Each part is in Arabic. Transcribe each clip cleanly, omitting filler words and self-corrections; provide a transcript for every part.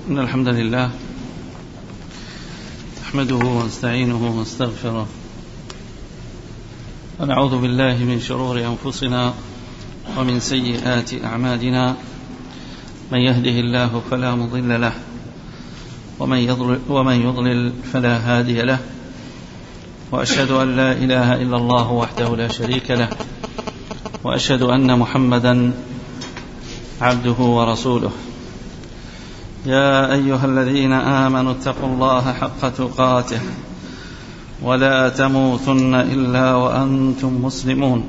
إن الحمد لله نحمده ونستعينه ونستغفره ونعوذ بالله من شرور أنفسنا ومن سيئات أعمالنا. من يهده الله فلا مضل له ومن يضلل فلا هادي له، وأشهد أن لا إله إلا الله وحده لا شريك له، وأشهد أن محمدا عبده ورسوله. يا أيها الذين آمنوا اتقوا الله حق تقاته ولا تموتن إلا وأنتم مسلمون.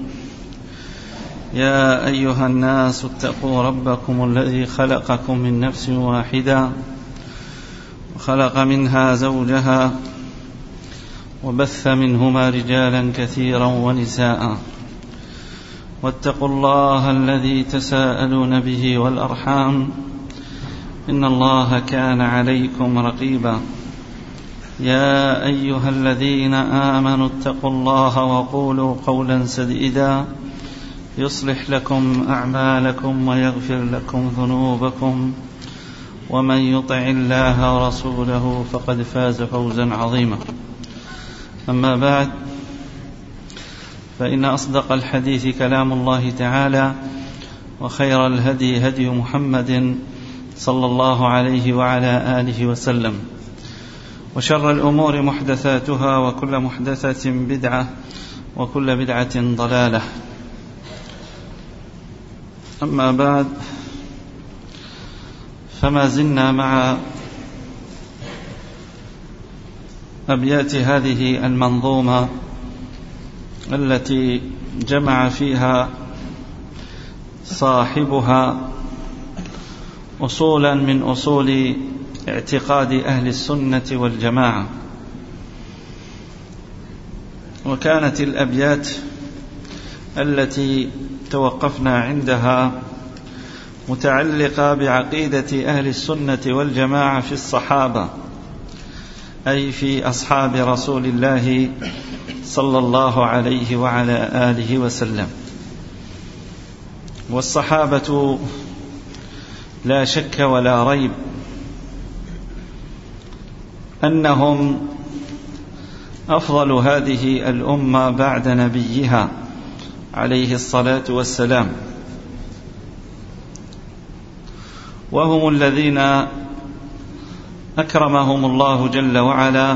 يا أيها الناس اتقوا ربكم الذي خلقكم من نفس واحدة وخلق منها زوجها وبث منهما رجالا كثيرا ونساء، واتقوا الله الذي تساءلون به والأرحام إن الله كان عليكم رقيبا. يا أيها الذين آمنوا اتقوا الله وقولوا قولا سديدا يصلح لكم أعمالكم ويغفر لكم ذنوبكم، ومن يطع الله ورسوله فقد فاز فوزا عظيما. أما بعد، فإن أصدق الحديث كلام الله تعالى، وخير الهدي هدي محمد صلى الله عليه وعلى آله وسلم، وشر الأمور محدثاتها، وكل محدثة بدعة، وكل بدعة ضلالة. أما بعد، فما زلنا مع أبيات هذه المنظومة التي جمع فيها صاحبها أصولا من أصول اعتقاد أهل السنة والجماعة. وكانت الأبيات التي توقفنا عندها متعلقة بعقيدة أهل السنة والجماعة في الصحابة، أي في أصحاب رسول الله صلى الله عليه وعلى آله وسلم. والصحابة لا شك ولا ريب أنهم أفضل هذه الأمة بعد نبيها عليه الصلاة والسلام، وهم الذين أكرمهم الله جل وعلا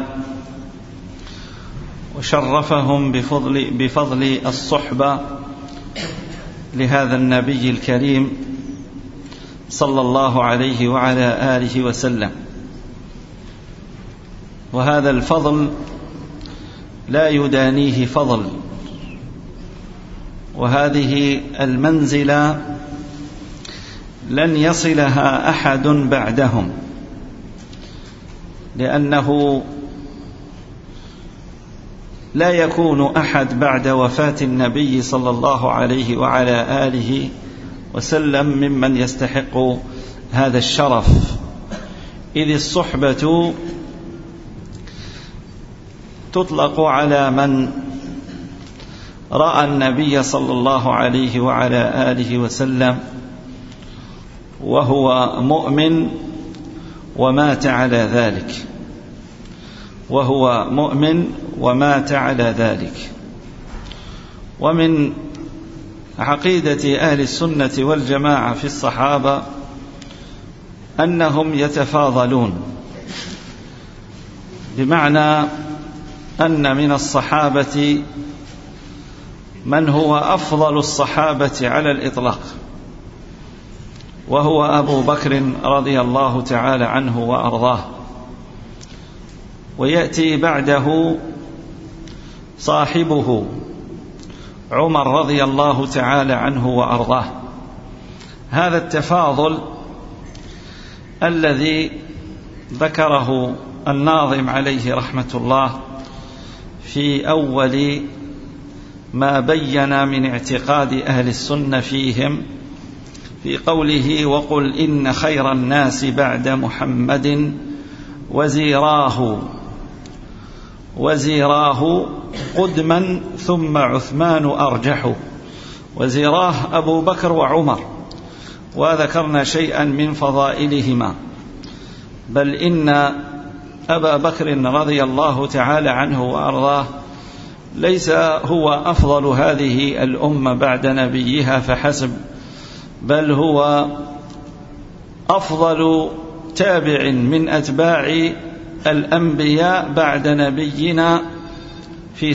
وشرفهم بفضل الصحبة لهذا النبي الكريم صلى الله عليه وعلى آله وسلم. وهذا الفضل لا يدانيه فضل، وهذه المنزلة لن يصلها أحد بعدهم، لأنه لا يكون أحد بعد وفاة النبي صلى الله عليه وعلى آله وسلم ممن يستحق هذا الشرف، إذ الصحبة تطلق على من رأى النبي صلى الله عليه وعلى آله وسلم وهو مؤمن ومات على ذلك، وهو مؤمن ومات على ذلك. ومن عقيدة أهل السنة والجماعة في الصحابة أنهم يتفاضلون، بمعنى أن من الصحابة من هو أفضل الصحابة على الإطلاق، وهو أبو بكر رضي الله تعالى عنه وأرضاه، ويأتي بعده صاحبه عمر رضي الله تعالى عنه وأرضاه. هذا التفاضل الذي ذكره الناظم عليه رحمة الله في أول ما بين من اعتقاد أهل السنة فيهم في قوله: وقل إن خير الناس بعد محمد وزيراه قدما ثم عثمان أرجح. وزيراه أبو بكر وعمر، وذكرنا شيئا من فضائلهما. بل إن أبا بكر رضي الله تعالى عنه وأرضاه ليس هو أفضل هذه الأمة بعد نبيها فحسب، بل هو أفضل تابع من أتباع الأنبياء بعد نبينا في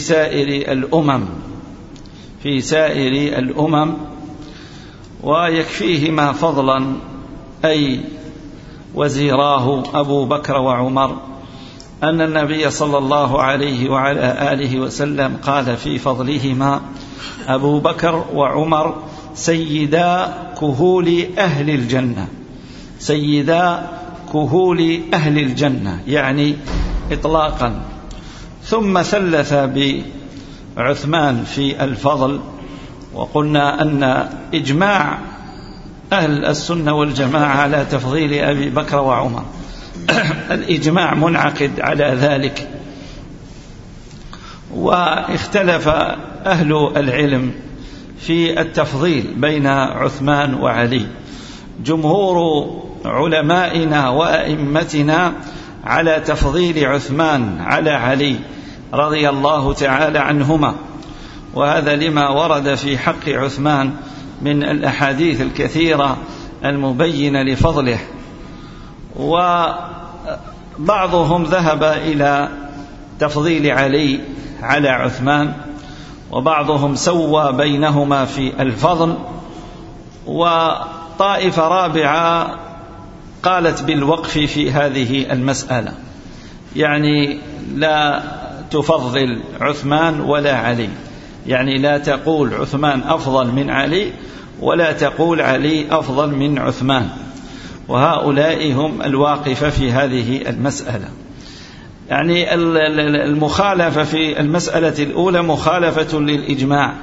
سائر الأمم ويكفيهما فضلا أي وزيراه أبو بكر وعمر أن النبي صلى الله عليه وعلى آله وسلم قال في فضلهما: أبو بكر وعمر سيدا كهول أهل الجنة، سيدا كهول أهل الجنة، يعني إطلاقا. ثم ثلث بعثمان في الفضل، وقلنا أن إجماع أهل السنة والجماعة على تفضيل أبي بكر وعمر الإجماع منعقد على ذلك. واختلف أهل العلم في التفضيل بين عثمان وعلي. جمهور علمائنا وأئمتنا على تفضيل عثمان على علي رضي الله تعالى عنهما، وهذا لما ورد في حق عثمان من الأحاديث الكثيرة المبينة لفضله. وبعضهم ذهب إلى تفضيل علي على عثمان، وبعضهم سوى بينهما في الفضل، وطائفة رابعة قالت بالوقف في هذه المسألة، يعني لا تفضل عثمان ولا علي، يعني لا تقول عثمان أفضل من علي ولا تقول علي أفضل من عثمان. وهؤلاء هم الواقفة في هذه المسألة. يعني المخالفة في المسألة الأولى مخالفة للإجماع،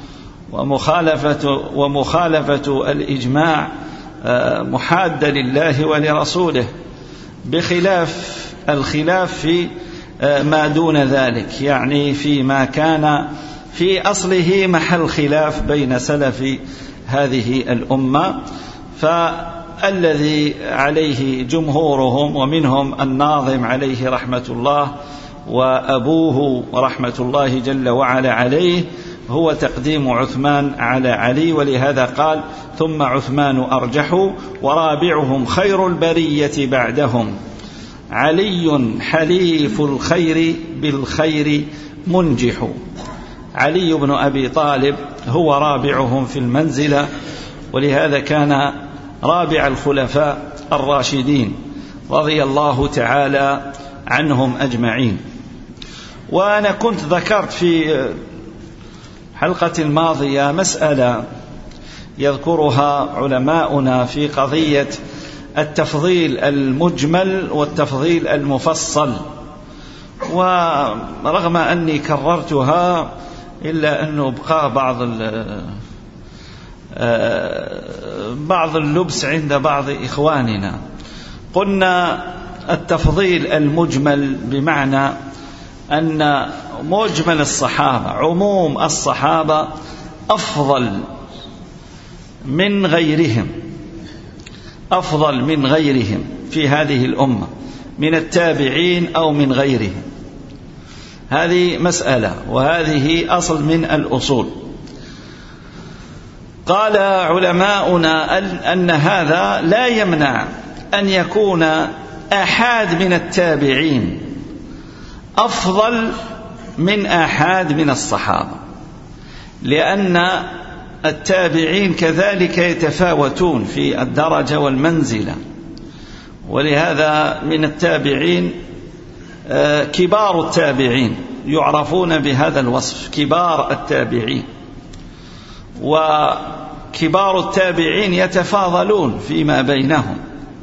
ومخالفة الإجماع محادة لله ولرسوله، بخلاف الخلاف في ما دون ذلك، يعني فيما كان في أصله محل خلاف بين سلف هذه الأمة. فالذي عليه جمهورهم ومنهم الناظم عليه رحمة الله وأبوه رحمة الله جل وعلا عليه هو تقديم عثمان على علي، ولهذا قال: ثم عثمان أرجح ورابعهم خير البرية بعدهم، علي حليف الخير بالخير منجح. علي بن أبي طالب هو رابعهم في المنزلة، ولهذا كان رابع الخلفاء الراشدين رضي الله تعالى عنهم أجمعين. وأنا كنت ذكرت في حلقة الماضية مسألة يذكرها علماؤنا في قضية التفضيل المجمل والتفضيل المفصل، ورغم أني كررتها إلا أنه بقى بعض اللبس عند بعض إخواننا. قلنا التفضيل المجمل بمعنى أن مجمل الصحابة، عموم الصحابة أفضل من غيرهم، أفضل من غيرهم في هذه الأمة من التابعين أو من غيرهم. هذه مسألة، وهذه أصل من الأصول. قال علماؤنا أن هذا لا يمنع أن يكون آحاد من التابعين أفضل من آحاد من الصحابة، لأن التابعين كذلك يتفاوتون في الدرجة والمنزلة. ولهذا من التابعين كبار التابعين يعرفون بهذا الوصف، كبار التابعين. وكبار التابعين يتفاضلون فيما بينهم،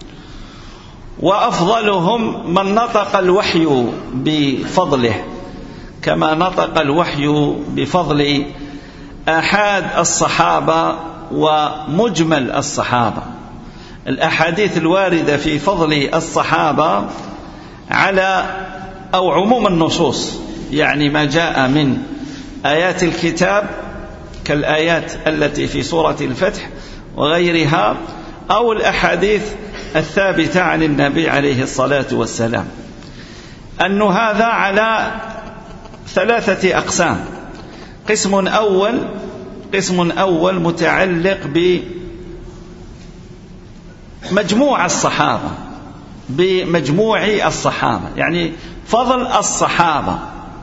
وأفضلهم من نطق الوحي بفضله، كما نطق الوحي بفضل آحاد الصحابة ومجمل الصحابة. الأحاديث الواردة في فضل الصحابة على أو عموم النصوص، يعني ما جاء من آيات الكتاب كالآيات التي في سورة الفتح وغيرها، أو الأحاديث الثابتة عن النبي عليه الصلاة والسلام، أن هذا على 3 أقسام. قسم أول متعلق بمجموع الصحابة، يعني فضل الصحابة،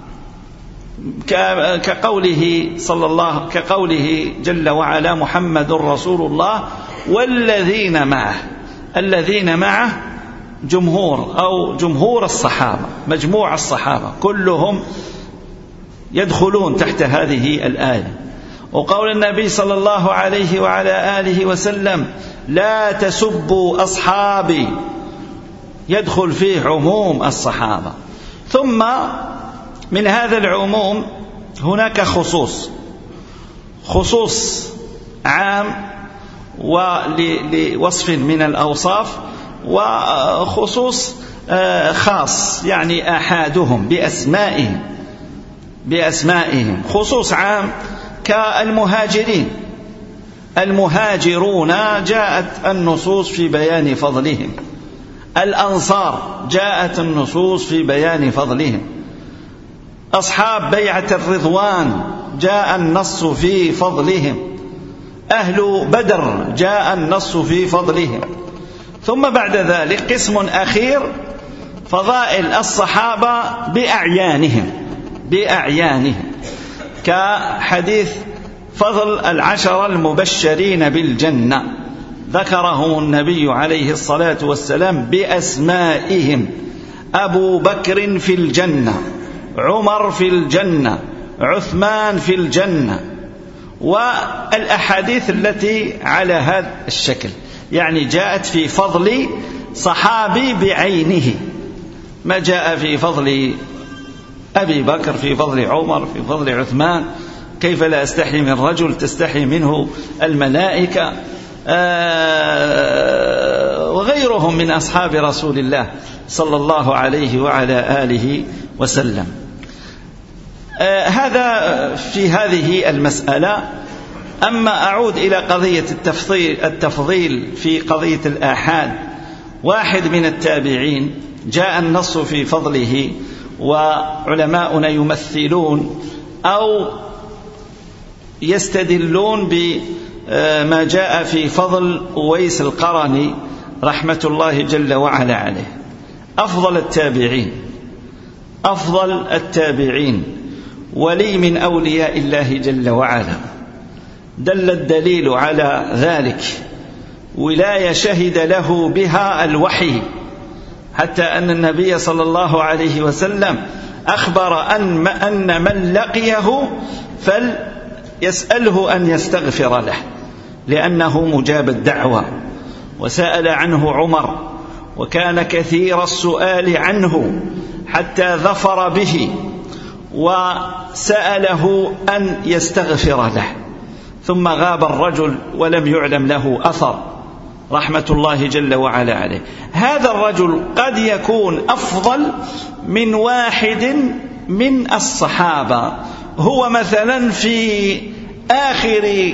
كقوله جل وعلا: محمد رسول الله والذين معه. الذين معه جمهور الصحابة، مجموع الصحابة كلهم يدخلون تحت هذه الآية. وقول النبي صلى الله عليه وعلى آله وسلم: لا تسبوا أصحابي، يدخل فيه عموم الصحابة. ثم من هذا العموم هناك خصوص عام ولوصف من الأوصاف، وخصوص خاص يعني آحادهم بأسمائهم. خصوص عام كالمهاجرين، المهاجرون جاءت النصوص في بيان فضلهم، الأنصار جاءت النصوص في بيان فضلهم، أصحاب بيعة الرضوان جاء النص في فضلهم، أهل بدر جاء النص في فضلهم. ثم بعد ذلك قسم أخير فضائل الصحابة بأعيانهم، كحديث فضل 10 المبشرين بالجنة، ذكرهم النبي عليه الصلاة والسلام بأسمائهم: أبو بكر في الجنة، عمر في الجنة، عثمان في الجنة، والأحاديث التي على هذا الشكل، يعني جاءت في فضل صحابي بعينه، ما جاء في فضل أبي بكر، في فضل عمر، في فضل عثمان. كيف لا أستحي من رجل تستحي منه الملائكة، وغيرهم من أصحاب رسول الله صلى الله عليه وعلى آله وسلم. هذا في هذه المسألة. أما أعود إلى قضية التفضيل في قضية الآحاد، واحد من التابعين جاء النص في فضله، وعلماؤنا يمثلون أو يستدلون بما جاء في فضل أويس القرني رحمة الله جل وعلا عليه، أفضل التابعين ولي من أولياء الله جل وعلا. دل الدليل على ذلك ولاية شهد له بها الوحي، حتى أن النبي صلى الله عليه وسلم أخبر أن من لقيه فليسأله أن يستغفر له، لأنه مجاب الدعوة. وسأل عنه عمر، وكان كثير السؤال عنه حتى ظفر به، وسأله أن يستغفر له، ثم غاب الرجل ولم يعلم له أثر رحمة الله جل وعلا عليه. هذا الرجل قد يكون أفضل من واحد من الصحابة، هو مثلا في آخر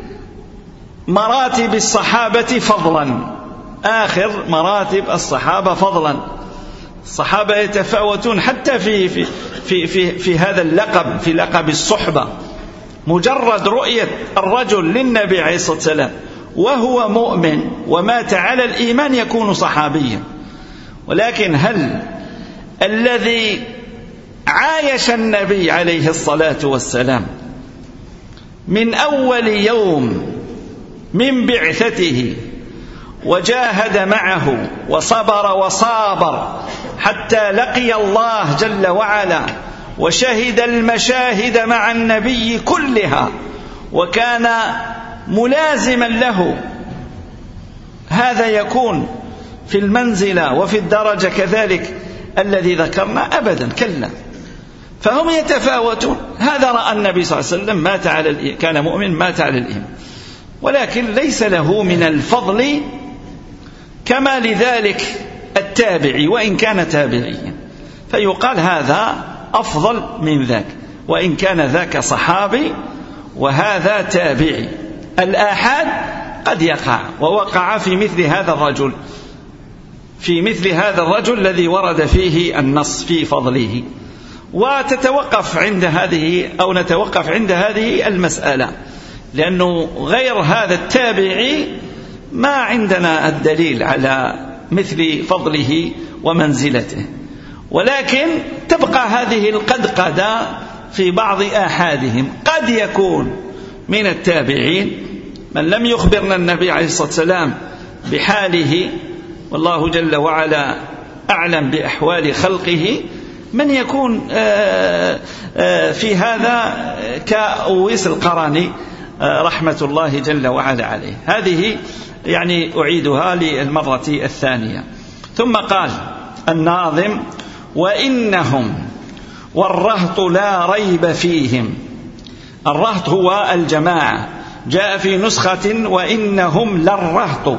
مراتب الصحابة فضلا، آخر مراتب الصحابة فضلا. الصحابة يتفاوتون حتى في هذا اللقب، في لقب الصحبة. مجرد رؤية الرجل للنبي عليه الصلاة والسلام وهو مؤمن ومات على الإيمان يكون صحابيا. ولكن هل الذي عايش النبي عليه الصلاة والسلام من أول يوم من بعثته وجاهد معه وصبر حتى لقي الله جل وعلا وشهد المشاهد مع النبي كلها وكان ملازما له، هذا يكون في المنزلة وفي الدرجة كذلك الذي ذكرنا؟ أبدا، كلا. فهم يتفاوتون. هذا رأى النبي صلى الله عليه وسلم كان مؤمن مات على الإيمان، ولكن ليس له من الفضل كما لذلك التابعي وإن كان تابعيا، فيقال هذا أفضل من ذاك وإن كان ذاك صحابي وهذا تابعي. الآحاد قد يقع، ووقع في مثل هذا الرجل في مثل هذا الرجل الذي ورد فيه النص في فضله. وتتوقف عند هذه أو نتوقف عند هذه المسألة، لأنه غير هذا التابعي ما عندنا الدليل على مثل فضله ومنزلته، ولكن تبقى هذه القدقدة في بعض آحادهم. قد يكون من التابعين من لم يخبرنا النبي عليه الصلاة والسلام بحاله، والله جل وعلا أعلم بأحوال خلقه، من يكون في هذا كأويس القرني رحمة الله جل وعلا عليه. هذه يعني أعيدها للمرة الثانية. ثم قال الناظم: وإنهم والرهط لا ريب فيهم. الرهط هو الجماعة، جاء في نسخة وإنهم للرهط،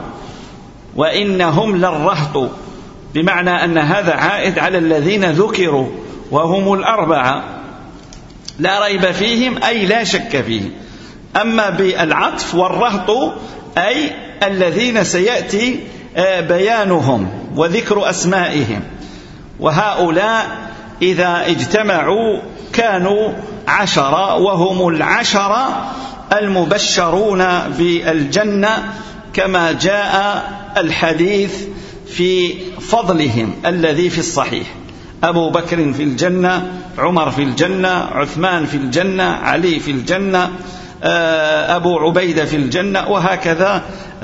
وإنهم للرهط، بمعنى أن هذا عائد على الذين ذكروا وهم الأربعة، لا ريب فيهم أي لا شك فيهم. أما بالعطف والرهط أي الذين سيأتي بيانهم وذكر أسمائهم، وهؤلاء إذا اجتمعوا كانوا 10، وهم 10 المبشرون بالجنة كما جاء الحديث في فضلهم الذي في الصحيح: أبو بكر في الجنة، عمر في الجنة، عثمان في الجنة، علي في الجنة، أبو عبيدة في الجنة، وهكذا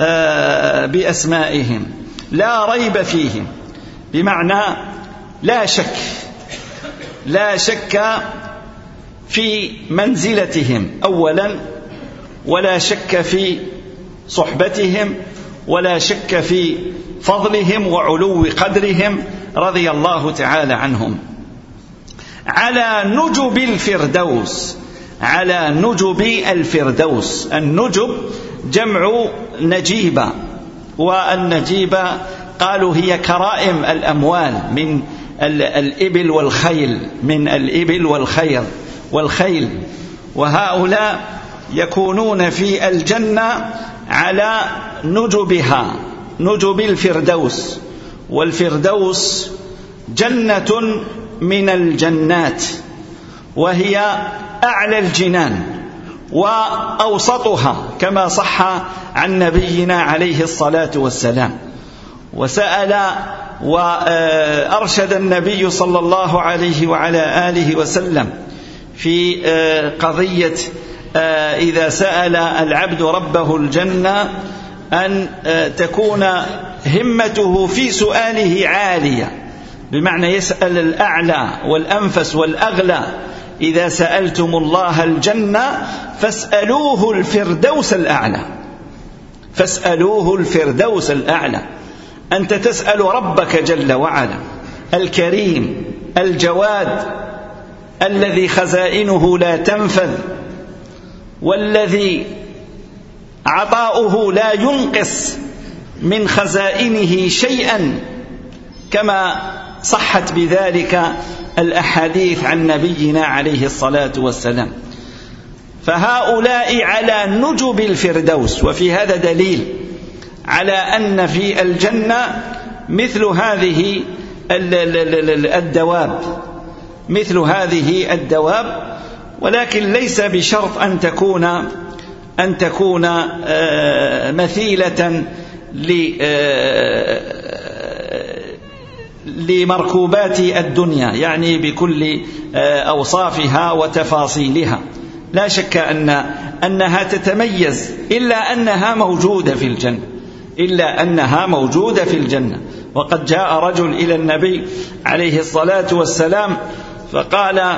بأسمائهم. لا ريب فيهم بمعنى لا شك، لا شك في منزلتهم أولا، ولا شك في صحبتهم، ولا شك في فضلهم وعلو قدرهم رضي الله تعالى عنهم. على نجب الفردوس، على نجب الفردوس. النجب جمع نجيبة، والنجيبة قالوا هي كرائم الأموال من الإبل والخيل، من الإبل والخيل، وهؤلاء يكونون في الجنة على نجبها، نجب الفردوس. والفردوس جنة من الجنات، وهي أعلى الجنان وأوسطها كما صح عن نبينا عليه الصلاة والسلام. وسأل وأرشد النبي صلى الله عليه وعلى آله وسلم في قضية إذا سأل العبد ربه الجنة أن تكون همته في سؤاله عالية، بمعنى يسأل الأعلى والأنفس والأغلى. إذا سألتم الله الجنة فاسألوه الفردوس الأعلى، فاسألوه الفردوس الأعلى. أنت تسأل ربك جل وعلا الكريم الجواد الذي خزائنه لا تنفذ، والذي عطاؤه لا ينقص من خزائنه شيئا، كما صحت بذلك الأحاديث عن نبينا عليه الصلاة والسلام. فهؤلاء على نجب الفردوس. وفي هذا دليل على أن في الجنة مثل هذه الدواب، مثل هذه الدواب، ولكن ليس بشرط أن تكون مثيلة لمركوبات الدنيا، يعني بكل أوصافها وتفاصيلها. لا شك أنها تتميز، إلا أنها موجودة في الجنة، إلا أنها موجودة في الجنة. وقد جاء رجل إلى النبي عليه الصلاة والسلام فقال: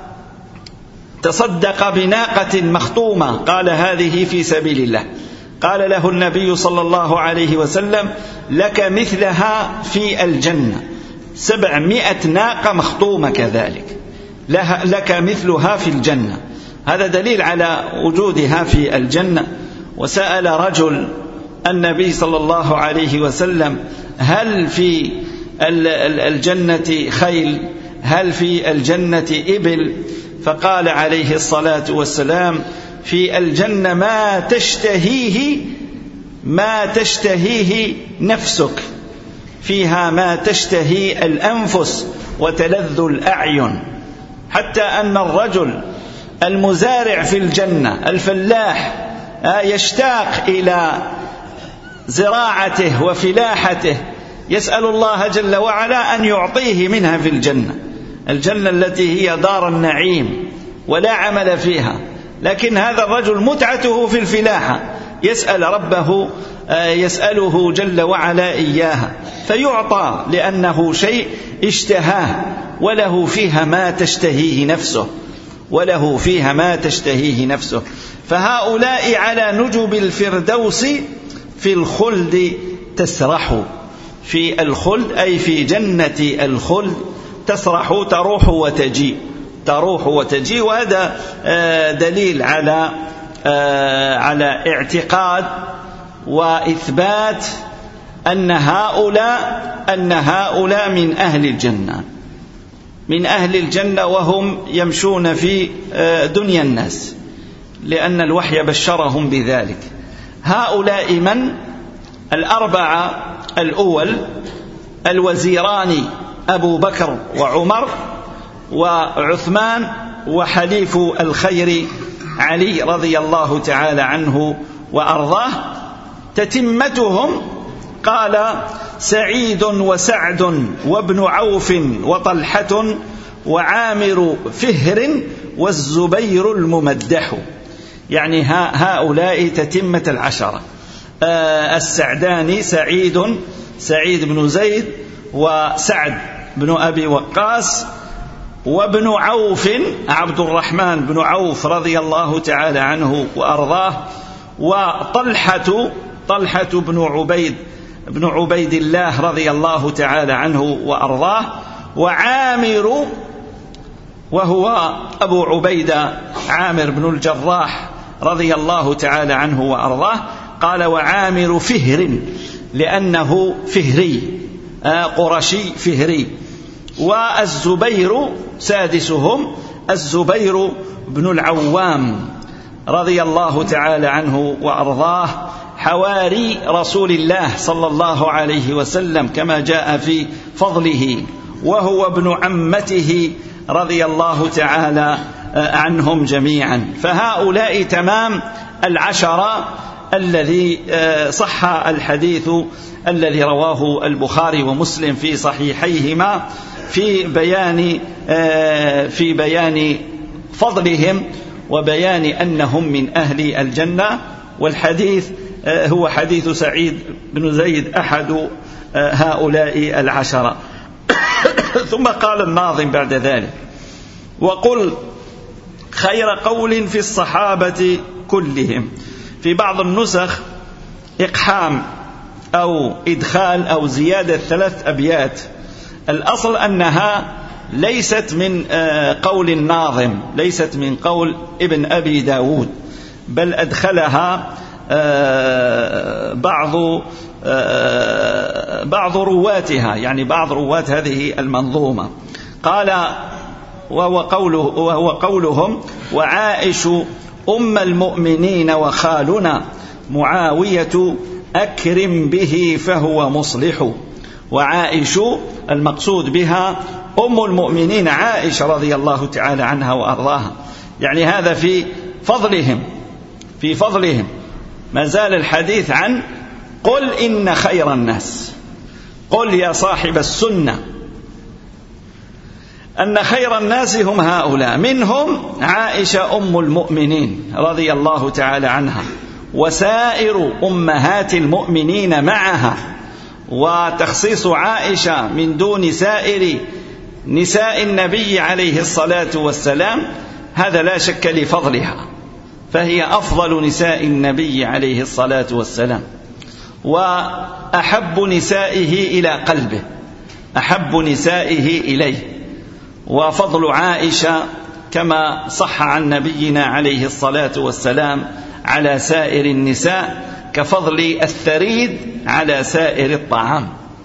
تصدق بناقة مخطومة. قال: هذه في سبيل الله. قال له النبي صلى الله عليه وسلم: لك مثلها في الجنة، 700 ناقة مخطومة كذلك، لك مثلها في الجنة. هذا دليل على وجودها في الجنة. وسأل رجل النبي صلى الله عليه وسلم: هل في الجنة خيل؟ هل في الجنة إبل؟ فقال عليه الصلاة والسلام: في الجنة ما تشتهيه نفسك، فيها ما تشتهي الأنفس وتلذ الأعين، حتى أن الرجل المزارع في الجنة الفلاح يشتاق إلى زراعته وفلاحته، يسأل الله جل وعلا أن يعطيه منها في الجنة التي هي دار النعيم ولا عمل فيها، لكن هذا الرجل متعته في الفلاحة، يسأل ربه يسأله جل وعلا إياها فيعطى، لأنه شيء اشتهاه وله فيها ما تشتهيه نفسه فهؤلاء على نجب الفردوس في الخلد تسرح، في الخلد أي في جنة الخلد تسرح، تروح وتجي. وهذا دليل على اعتقاد وإثبات أن هؤلاء من أهل الجنة وهم يمشون في دنيا الناس، لأن الوحي بشرهم بذلك. هؤلاء من؟ الأربعة الأول الوزيران أبو بكر وعمر وعثمان وحليف الخير علي رضي الله تعالى عنه وأرضاه. تتمتهم قال سعيد وسعد وابن عوف وطلحة وعامر فهر والزبير الممدح، يعني هؤلاء تتمة العشرة. السعداني سعيد بن زيد وسعد بن أبي وقاص، وابن عوف عبد الرحمن بن عوف رضي الله تعالى عنه وأرضاه، وطلحة بن عبيد الله رضي الله تعالى عنه وأرضاه، وعامر وهو أبو عبيدة عامر بن الجراح رضي الله تعالى عنه وأرضاه. قال وعامر فهر لأنه فهري قرشي فهري. والزبير سادسهم الزبير بن العوام رضي الله تعالى عنه وأرضاه، حواري رسول الله صلى الله عليه وسلم كما جاء في فضله، وهو ابن عمته رضي الله تعالى عنهم جميعا. فهؤلاء تمام العشرة الذي صح الحديث الذي رواه البخاري ومسلم في صحيحيهما في بيان فضلهم وبيان أنهم من أهل الجنة. والحديث هو حديث سعيد بن زيد أحد هؤلاء العشرة. ثم قال الناظم بعد ذلك وقل خير قول في الصحابة كلهم. في بعض النسخ إقحام أو إدخال أو زيادة 3 أبيات. الأصل أنها ليست من قول الناظم، ليست من قول ابن أبي داود، بل أدخلها بعض رواتها، يعني بعض رواة هذه المنظومة. قال وهو قولهم وعائش أم المؤمنين وخالنا معاوية أكرم به فهو مصلح. وعائش المقصود بها أم المؤمنين عائشة رضي الله تعالى عنها وأرضاها، يعني هذا في فضلهم. ما زال الحديث عن قل إن خير الناس، قل يا صاحب السنة أن خير الناس هم هؤلاء، منهم عائشة أم المؤمنين رضي الله تعالى عنها وسائر أمهات المؤمنين معها. وتخصيص عائشة من دون سائر نساء النبي عليه الصلاة والسلام هذا لا شك لفضلها، فهي أفضل نساء النبي عليه الصلاة والسلام، وأحب نسائه إلى قلبه، أحب نسائه إليه. وفضل عائشة كما صح عن نبينا عليه الصلاة والسلام على سائر النساء كفضل الثريد على سائر الطعام.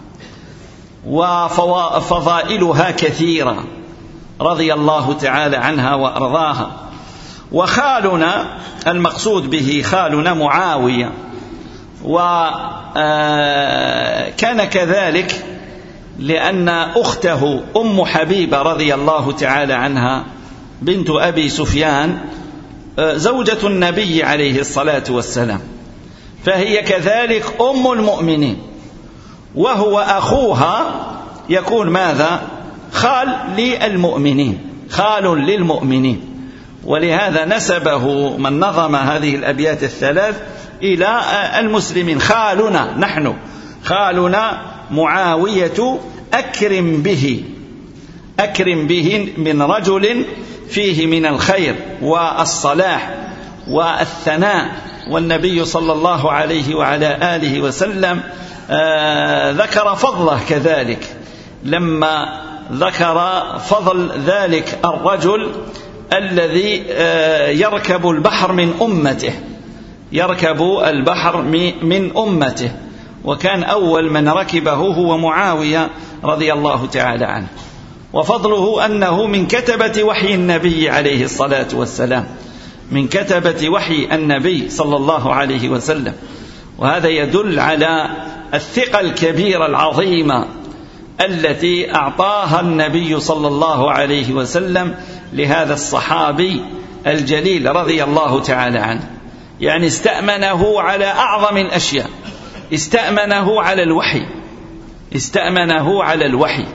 وفضائلها كثيرة رضي الله تعالى عنها وأرضاها. وخالنا المقصود به خالنا معاوية، وكان كذلك لأن أخته أم حبيبة رضي الله تعالى عنها بنت أبي سفيان زوجة النبي عليه الصلاة والسلام، فهي كذلك أم المؤمنين، وهو أخوها يكون ماذا؟ خال للمؤمنين، خال للمؤمنين. ولهذا نسبه من نظم هذه الأبيات الثلاث إلى المسلمين. خالنا نحن، خالنا معاوية أكرم به، أكرم به من رجل فيه من الخير والصلاح والثناء. والنبي صلى الله عليه وعلى آله وسلم ذكر فضله كذلك لما ذكر فضل ذلك الرجل الذي يركب البحر من أمته، يركب البحر من أمته، وكان أول من ركبه هو معاوية رضي الله تعالى عنه. وفضله أنه من كتبة وحي النبي عليه الصلاة والسلام، من كتبة وحي النبي صلى الله عليه وسلم. وهذا يدل على الثقة الكبيرة العظيمة التي أعطاها النبي صلى الله عليه وسلم لهذا الصحابي الجليل رضي الله تعالى عنه. يعني استأمنه على أعظم الأشياء، استأمنه على الوحي، استأمنه على الوحي،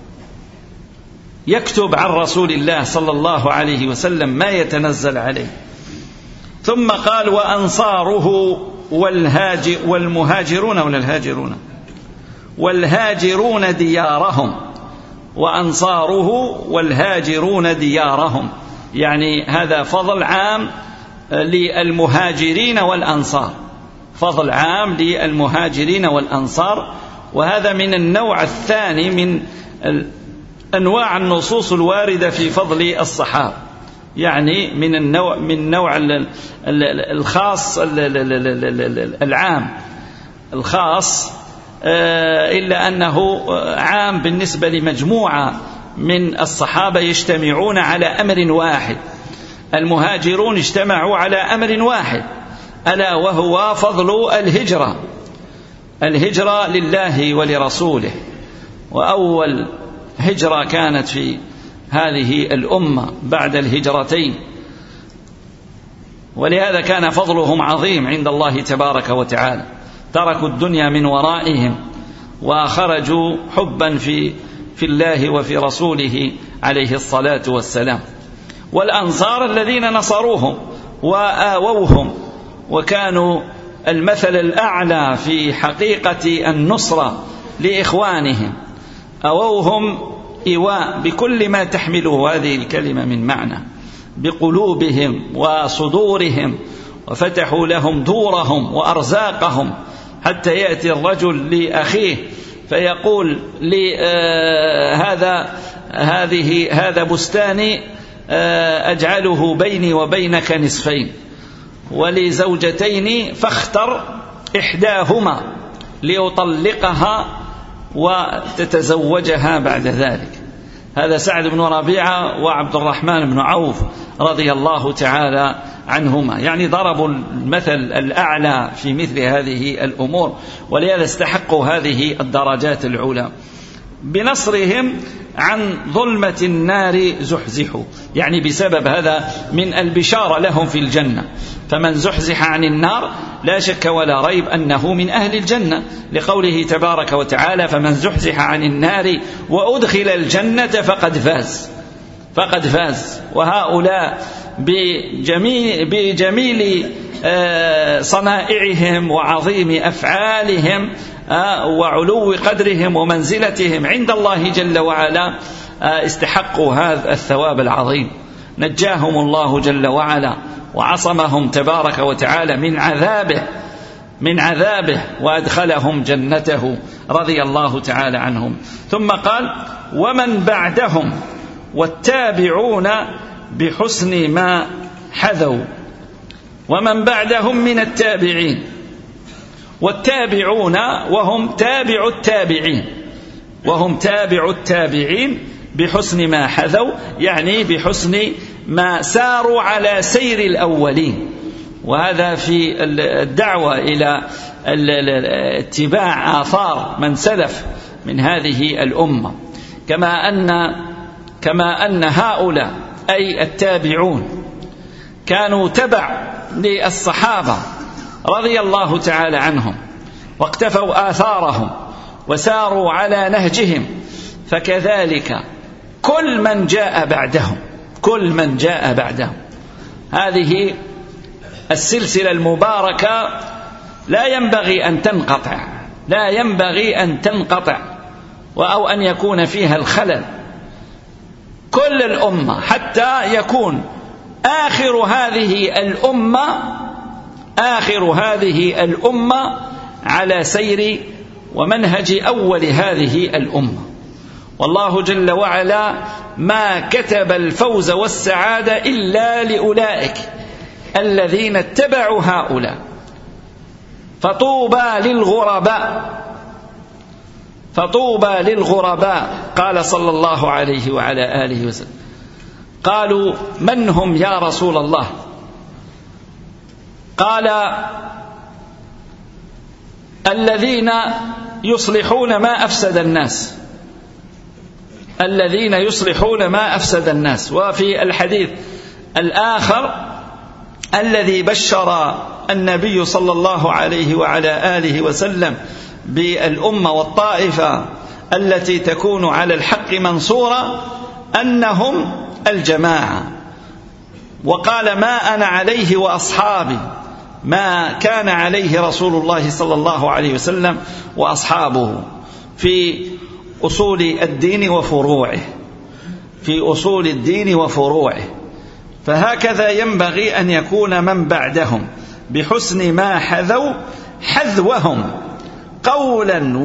يكتب عن رسول الله صلى الله عليه وسلم ما يتنزل عليه. ثم قال وأنصاره والمهاجرون ولا الهاجرون والهاجرون ديارهم، وأنصاره والهاجرون ديارهم، يعني هذا فضل عام للمهاجرين والأنصار، فضل عام للمهاجرين والأنصار. وهذا من النوع الثاني من أنواع النصوص الواردة في فضل الصحابة، يعني من نوع الخاص العام الخاص، إلا أنه عام بالنسبة لمجموعة من الصحابة يجتمعون على أمر واحد. المهاجرون اجتمعوا على أمر واحد، ألا وهو فضل الهجرة، الهجرة لله ولرسوله. وأول هجرة كانت في هذه الأمة بعد الهجرتين، ولهذا كان فضلهم عظيم عند الله تبارك وتعالى. تركوا الدنيا من ورائهم وخرجوا حبا في الله وفي رسوله عليه الصلاة والسلام. والأنصار الذين نصروهم وآووهم وكانوا المثل الأعلى في حقيقة النصرة لإخوانهم، أووهم إيواء بكل ما تحمله هذه الكلمة من معنى، بقلوبهم وصدورهم، وفتحوا لهم دورهم وأرزاقهم، حتى يأتي الرجل لأخيه فيقول هذا بستاني أجعله بيني وبينك نصفين، ولزوجتين فاختر إحداهما ليطلقها وتتزوجها بعد ذلك. هذا سعد بن ربيعة وعبد الرحمن بن عوف رضي الله تعالى عنهما، يعني ضربوا المثل الأعلى في مثل هذه الأمور، ولهذا استحقوا هذه الدرجات العلى. بنصرهم عن ظلمة النار زحزحوا، يعني بسبب هذا من البشارة لهم في الجنة. فمن زحزح عن النار لا شك ولا ريب أنه من أهل الجنة، لقوله تبارك وتعالى فمن زحزح عن النار وأدخل الجنة فقد فاز. وهؤلاء بجميل صنائعهم وعظيم أفعالهم وعلو قدرهم ومنزلتهم عند الله جل وعلا استحقوا هذا الثواب العظيم. نجاهم الله جل وعلا وعصمهم تبارك وتعالى من عذابه وأدخلهم جنته رضي الله تعالى عنهم. ثم قال ومن بعدهم والتابعون بحسن ما حذوا، ومن بعدهم من التابعين، والتابعون وهم تابع التابعين بحسن ما حذوا، يعني بحسن ما ساروا على سير الأولين. وهذا في الدعوة إلى اتباع آثار من سلف من هذه الأمة، كما أن هؤلاء أي التابعون كانوا تبع للصحابة رضي الله تعالى عنهم واقتفوا آثارهم وساروا على نهجهم، فكذلك كل من جاء بعدهم. هذه السلسلة المباركة لا ينبغي أن تنقطع أو أن يكون فيها الخلل. كل الأمة حتى يكون آخر هذه الأمة على سير ومنهج أول هذه الأمة. والله جل وعلا ما كتب الفوز والسعادة إلا لأولئك الذين اتبعوا هؤلاء. فطوبى للغرباء قال صلى الله عليه وعلى آله وسلم. قالوا من هم يا رسول الله؟ قال الذين يصلحون ما أفسد الناس. وفي الحديث الآخر الذي بشر النبي صلى الله عليه وعلى آله وسلم بالأمة والطائفة التي تكون على الحق منصورة أنهم الجماعة. وقال ما أنا عليه وأصحابي، ما كان عليه رسول الله صلى الله عليه وسلم وأصحابه في أصول الدين وفروعه. فهكذا ينبغي أن يكون من بعدهم بحسن ما حذوا حذوهم قولا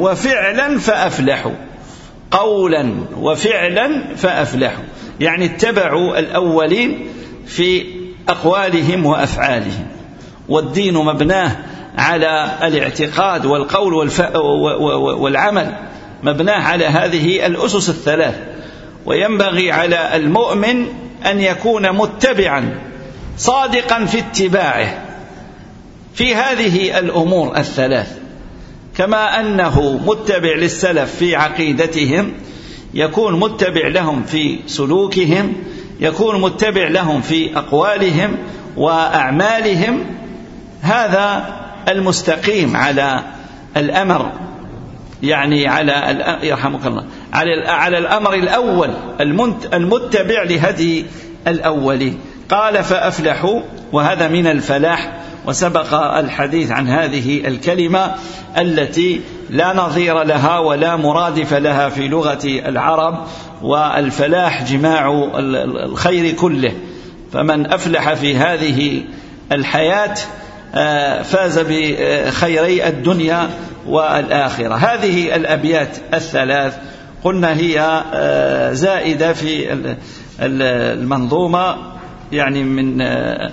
وفعلا فأفلحوا. يعني اتبعوا الأولين في أقوالهم وأفعالهم. والدين مبناه على الاعتقاد والقول والعمل، مبناه على هذه الأسس الثلاث. وينبغي على المؤمن أن يكون متبعا صادقا في اتباعه في هذه الأمور الثلاث، كما أنه متبع للسلف في عقيدتهم، يكون متبع لهم في سلوكهم، يكون متبع لهم في أقوالهم وأعمالهم. هذا المستقيم على الأمر، يعني يرحمك الله، على الأمر الأول المتبع لهدي الأولين. قال فأفلحوا، وهذا من الفلاح. وسبق الحديث عن هذه الكلمة التي لا نظير لها ولا مرادف لها في لغة العرب. والفلاح جماع الخير كله، فمن أفلح في هذه الحياة فاز بخيري الدنيا والآخرة. هذه الأبيات الثلاث قلنا هي زائدة في المنظومة، يعني من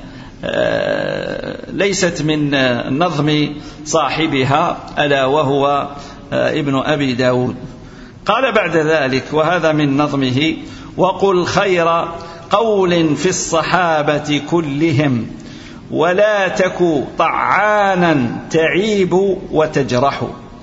ليست من نظم صاحبها ألا وهو ابن أبي داود. قال بعد ذلك وهذا من نظمه: وقل خير قول في الصحابة كلهم ولا تك طعانا تعيب وتجرح.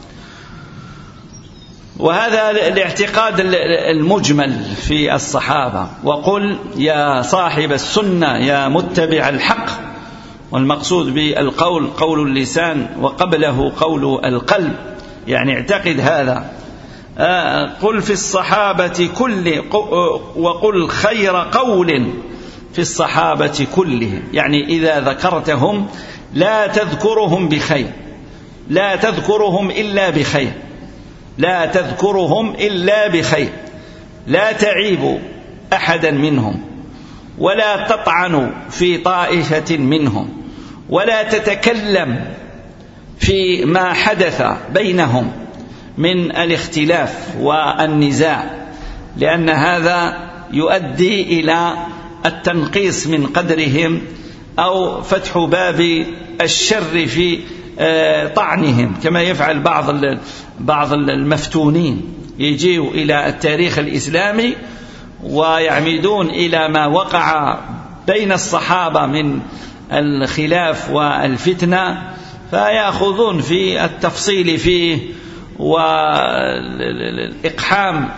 وهذا الاعتقاد المجمل في الصحابة. وقل يا صاحب السنة يا متبع الحق، والمقصود بالقول قول اللسان وقبله قول القلب، يعني اعتقد هذا. قل في الصحابة وقل خير قول في الصحابة كلهم، يعني إذا ذكرتهم لا تذكرهم بخير، لا تذكرهم إلا بخير، لا تذكرهم إلا بخير، لا تعيب أحدا منهم، ولا تطعن في طائفة منهم، ولا تتكلم في ما حدث بينهم من الاختلاف والنزاع، لأن هذا يؤدي إلى التنقيص من قدرهم أو فتح باب الشر في طعنهم، كما يفعل بعض المفتونين، يجيوا إلى التاريخ الإسلامي ويعمدون إلى ما وقع بين الصحابة من الخلاف والفتنة فيأخذون في التفصيل فيه والإقحام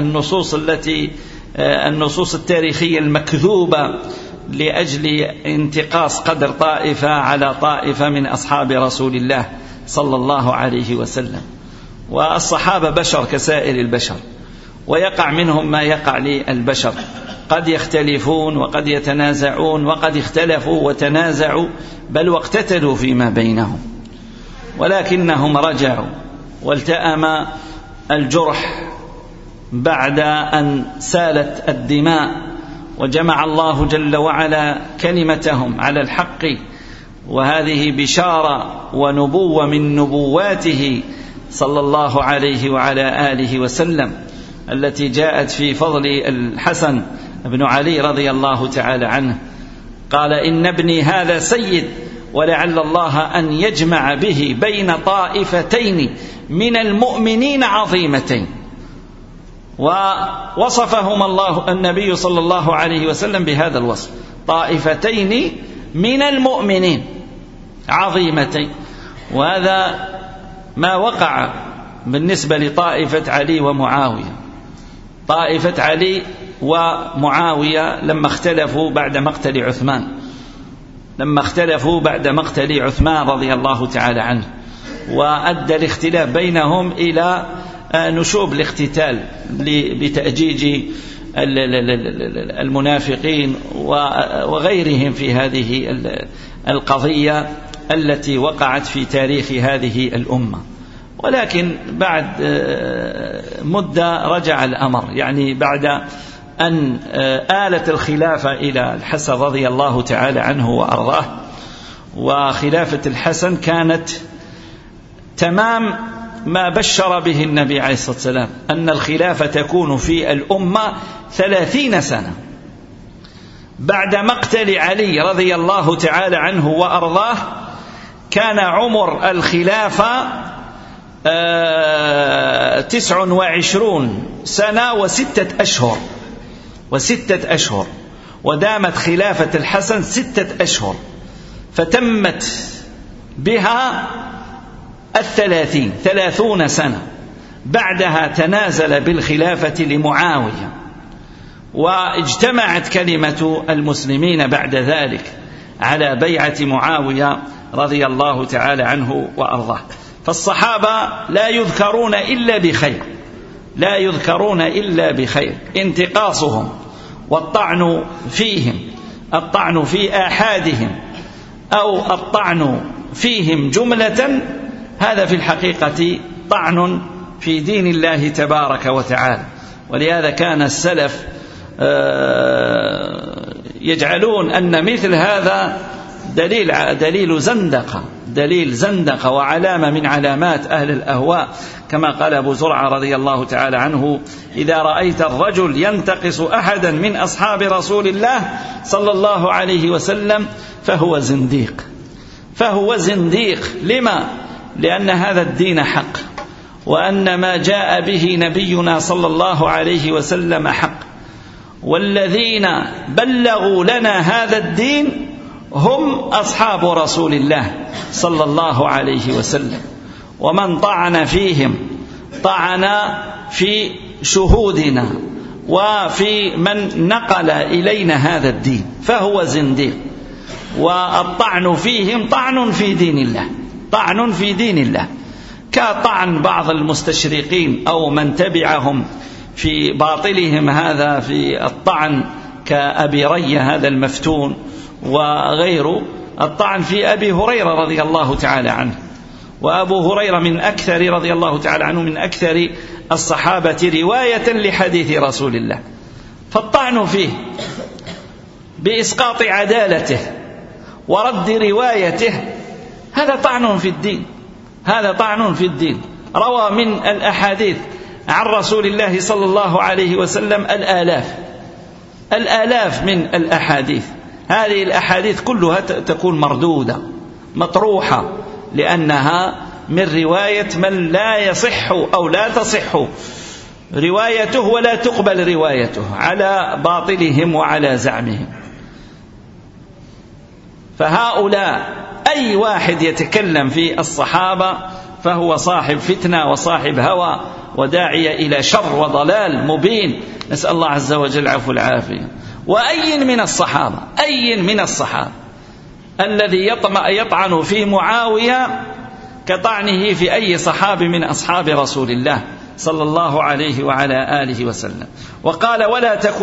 النصوص التاريخية المكذوبة لأجل انتقاص قدر طائفة على طائفة من أصحاب رسول الله صلى الله عليه وسلم. والصحابة بشر كسائر البشر، ويقع منهم ما يقع للبشر، قد يختلفون وقد يتنازعون، وقد اختلفوا وتنازعوا بل واقتتلوا فيما بينهم، ولكنهم رجعوا والتأم الجرح بعد أن سالت الدماء، وجمع الله جل وعلا كلمتهم على الحق. وهذه بشارة ونبوة من نبواته صلى الله عليه وعلى آله وسلم التي جاءت في فضل الحسن بن علي رضي الله تعالى عنه. قال: إن ابني هذا سيد، ولعل الله أن يجمع به بين طائفتين من المؤمنين عظيمتين. ووصفهم النبي صلى الله عليه وسلم بهذا الوصف: طائفتين من المؤمنين عظيمتين. وهذا ما وقع بالنسبة لطائفة علي ومعاوية. طائفة علي ومعاوية لما اختلفوا بعد مقتل عثمان رضي الله تعالى عنه، وأدى الاختلاف بينهم إلى نشوب الاقتتال بتأجيج المنافقين وغيرهم في هذه القضية التي وقعت في تاريخ هذه الأمة. ولكن بعد مدة رجع الأمر، يعني بعد أن آلت الخلافة إلى الحسن رضي الله تعالى عنه وأرضاه، وخلافة الحسن كانت تمام ما بشر به النبي عليه الصلاة والسلام، أن الخلافة تكون في الأمة 30 سنة. بعد مقتل علي رضي الله تعالى عنه وأرضاه كان عمر الخلافة 29 سنة و6 أشهر، ودامت خلافة الحسن 6 أشهر، فتمت بها 30 سنة. بعدها تنازل بالخلافة لمعاوية، واجتمعت كلمة المسلمين بعد ذلك على بيعة معاوية رضي الله تعالى عنه وأرضاه. فالصحابة لا يذكرون إلا بخير، انتقاصهم والطعن فيهم، الطعن في آحادهم أو الطعن فيهم جملة، هذا في الحقيقة طعن في دين الله تبارك وتعالى. ولهذا كان السلف يجعلون أن مثل هذا دليل زندقة وعلامة من علامات أهل الأهواء، كما قال أبو زرعة رضي الله تعالى عنه: إذا رأيت الرجل ينتقص أحدا من أصحاب رسول الله صلى الله عليه وسلم فهو زنديق. لما؟ لأن هذا الدين حق، وأن ما جاء به نبينا صلى الله عليه وسلم حق، والذين بلغوا لنا هذا الدين هم أصحاب رسول الله صلى الله عليه وسلم. ومن طعن فيهم طعن في شهودنا وفي من نقل إلينا هذا الدين، فهو زنديق. والطعن فيهم طعن في دين الله، كطعن بعض المستشرقين أو من تبعهم في باطلهم هذا في الطعن، كأبي رية هذا المفتون وغيره، الطعن في أبي هريرة رضي الله تعالى عنه. وأبو هريرة رضي الله تعالى عنه من أكثر الصحابة رواية لحديث رسول الله، فالطعن فيه بإسقاط عدالته ورد روايته هذا طعن في الدين. روى من الأحاديث عن رسول الله صلى الله عليه وسلم الآلاف من الأحاديث. هذه الأحاديث كلها تكون مردودة مطروحة، لأنها من رواية من لا يصح أو لا تصح روايته ولا تقبل روايته على باطلهم وعلى زعمهم. فهؤلاء أي واحد يتكلم في الصحابة فهو صاحب فتنة وصاحب هوى وداعية إلى شر وضلال مبين، نسأل الله عز وجل العفو والعافية. وأي من الصحابة الذي يطعن في معاوية كطعنه في أي صحابي من أصحاب رسول الله صلى الله عليه وعلى آله وسلم. وقال: ولا تك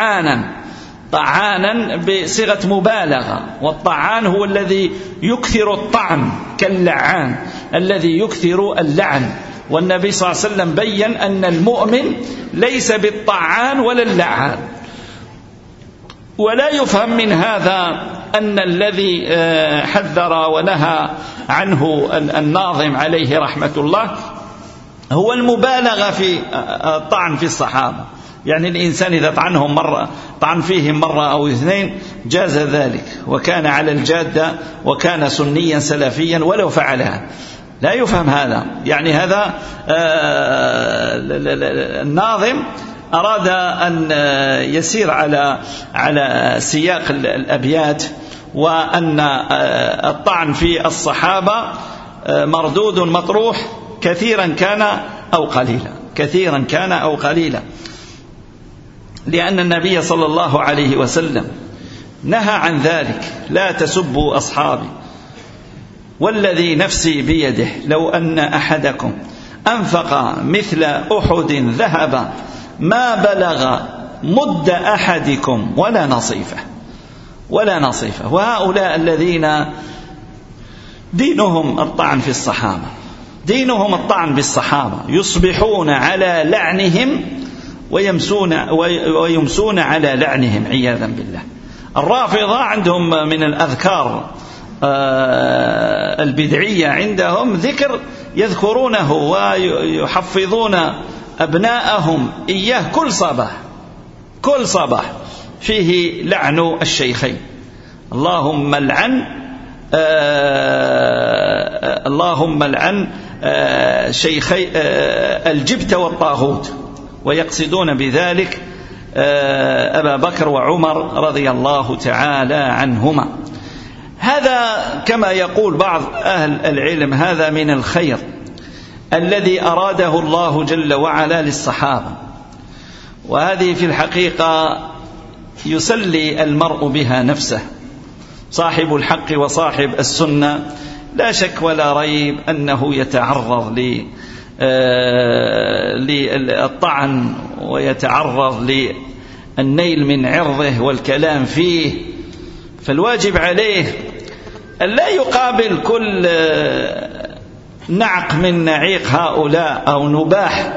طعانا بصيغة مبالغة، والطعان هو الذي يكثر الطعن كاللعان الذي يكثر اللعن. والنبي صلى الله عليه وسلم بين أن المؤمن ليس بالطعان ولا اللعان. ولا يفهم من هذا أن الذي حذر ونهى عنه الناظم عليه رحمة الله هو المبالغة في الطعن في الصحابة، يعني الإنسان إذا طعن فيهم مرة أو اثنين جاز ذلك، وكان على الجادة وكان سنيا سلفيا ولو فعلها. لا يفهم هذا، يعني هذا الناظم أراد أن يسير على سياق الأبيات، وأن الطعن في الصحابة مردود مطروح كثيرا كان أو قليلا، لأن النبي صلى الله عليه وسلم نهى عن ذلك: لا تسبوا أصحابي والذي نفسي بيده لو أن أحدكم أنفق مثل أحد ذهبا ما بلغ مد أحدكم ولا نصيفه. وهؤلاء الذين دينهم الطعن بالصحابة يصبحون على لعنهم ويمسون على لعنهم عياذا بالله. الرافضة عندهم من الأذكار البدعية عندهم ذكر يذكرونه ويحفظون أبناءهم إياه كل صباح فيه لعن الشيخين: اللهم لعن شيخي الجبت والطاغوت، ويقصدون بذلك أبا بكر وعمر رضي الله تعالى عنهما. هذا كما يقول بعض أهل العلم هذا من الخير الذي أراده الله جل وعلا للصحابة، وهذه في الحقيقة يسلي المرء بها نفسه. صاحب الحق وصاحب السنة لا شك ولا ريب أنه يتعرض للطعن ويتعرض للنيل من عرضه والكلام فيه، فالواجب عليه أن لا يقابل كل نعق من نعيق هؤلاء أو نباح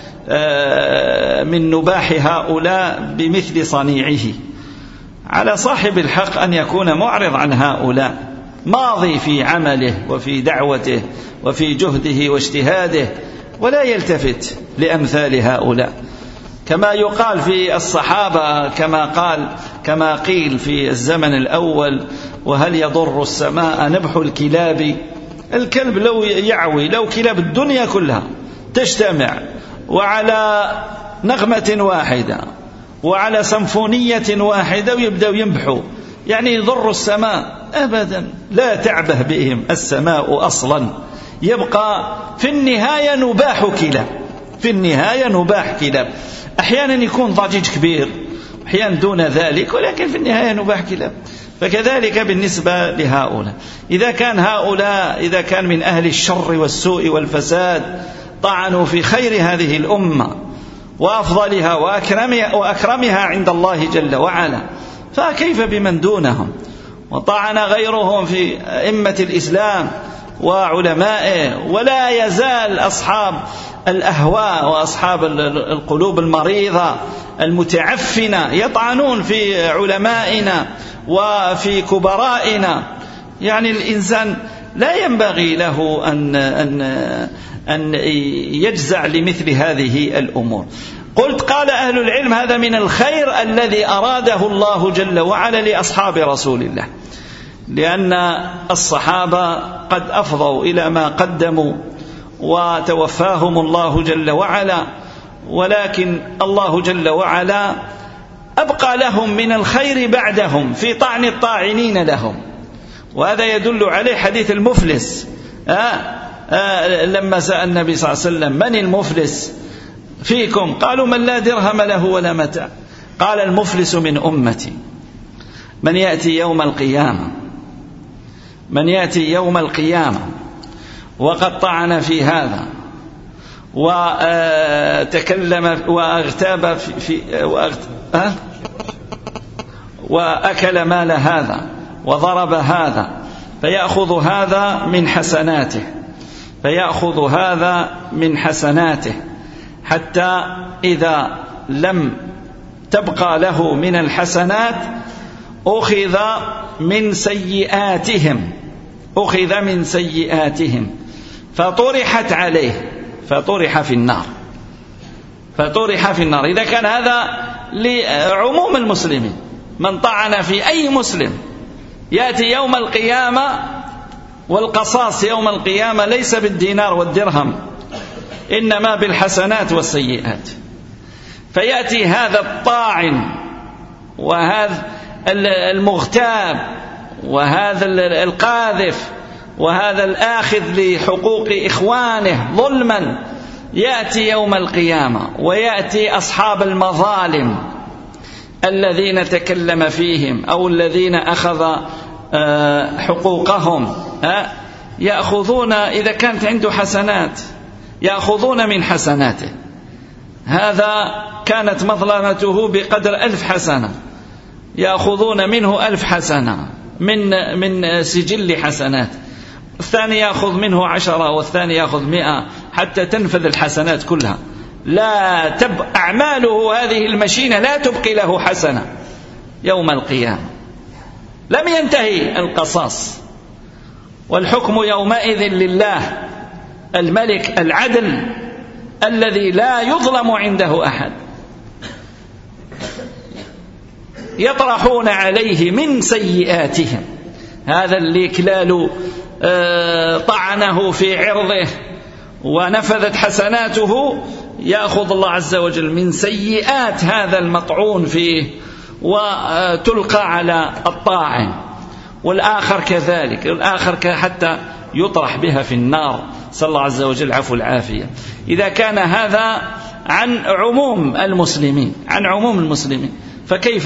من نباح هؤلاء بمثل صنيعه. على صاحب الحق أن يكون معرض عن هؤلاء، ماضي في عمله وفي دعوته وفي جهده واجتهاده، ولا يلتفت لأمثال هؤلاء. كما يقال في الصحابة كما قيل في الزمن الأول: وهل يضر السماء نبح الكلاب؟ الكلب لو يعوي، لو كلاب الدنيا كلها تجتمع وعلى نغمة واحدة وعلى سمفونية واحدة ويبدأوا ينبحوا، يعني يضر السماء؟ أبدا، لا تعبه بهم السماء أصلا، يبقى في النهاية نباح كلاب. أحيانا يكون ضجيج كبير، أحيانا دون ذلك، ولكن في النهاية نباح كلاب. فكذلك بالنسبة لهؤلاء، إذا كان من أهل الشر والسوء والفساد طعنوا في خير هذه الأمة وأفضلها وأكرمها عند الله جل وعلا، فكيف بمن دونهم؟ وطعن غيرهم في أئمة الإسلام وعلمائه، ولا يزال أصحاب الأهواء وأصحاب القلوب المريضة المتعفنة يطعنون في علمائنا وفي كبرائنا. يعني الإنسان لا ينبغي له أن يجزع لمثل هذه الأمور. قال أهل العلم: هذا من الخير الذي أراده الله جل وعلا لأصحاب رسول الله، لأن الصحابة قد أفضوا إلى ما قدموا وتوفاهم الله جل وعلا، ولكن الله جل وعلا أبقى لهم من الخير بعدهم في طعن الطاعنين لهم. وهذا يدل عليه حديث المفلس. لما سأل النبي صلى الله عليه وسلم من المفلس فيكم؟ قالوا من لا درهم له ولا متاع. قال المفلس من أمتي من يأتي يوم القيامة وقد طعن في هذا وتكلم وأغتاب وأكل مال هذا وضرب هذا، فيأخذ هذا من حسناته حتى إذا لم تبقى له من الحسنات أخذ من سيئاتهم فطرحت عليه فطرح في النار. إذا كان هذا لعموم المسلمين، من طعن في أي مسلم يأتي يوم القيامة، والقصاص يوم القيامة ليس بالدينار والدرهم إنما بالحسنات والسيئات. فيأتي هذا الطاعن وهذا المغتاب وهذا القاذف وهذا الآخذ لحقوق إخوانه ظلما، يأتي يوم القيامة ويأتي أصحاب المظالم الذين تكلم فيهم أو الذين أخذ حقوقهم، يأخذون إذا كانت عنده حسنات يأخذون من حسناته. هذا كانت مظلمته بقدر 1000 حسنة، يأخذون منه 1000 حسنة من سجل حسنات. الثاني يأخذ منه 10 والثاني يأخذ 100 حتى تنفذ الحسنات كلها. أعماله هذه المشينة لا تبقي له حسنة يوم القيامة. لم ينتهي القصاص، والحكم يومئذ لله الملك العدل الذي لا يظلم عنده أحد. يطرحون عليه من سيئاتهم، هذا اللي كلال طعنه في عرضه ونفذت حسناته، يأخذ الله عز وجل من سيئات هذا المطعون فيه وتلقى على الطاعن، والآخر كذلك، والآخر حتى يطرح بها في النار، صلى الله عز وجل العفو العافية. إذا كان هذا عن عموم المسلمين فكيف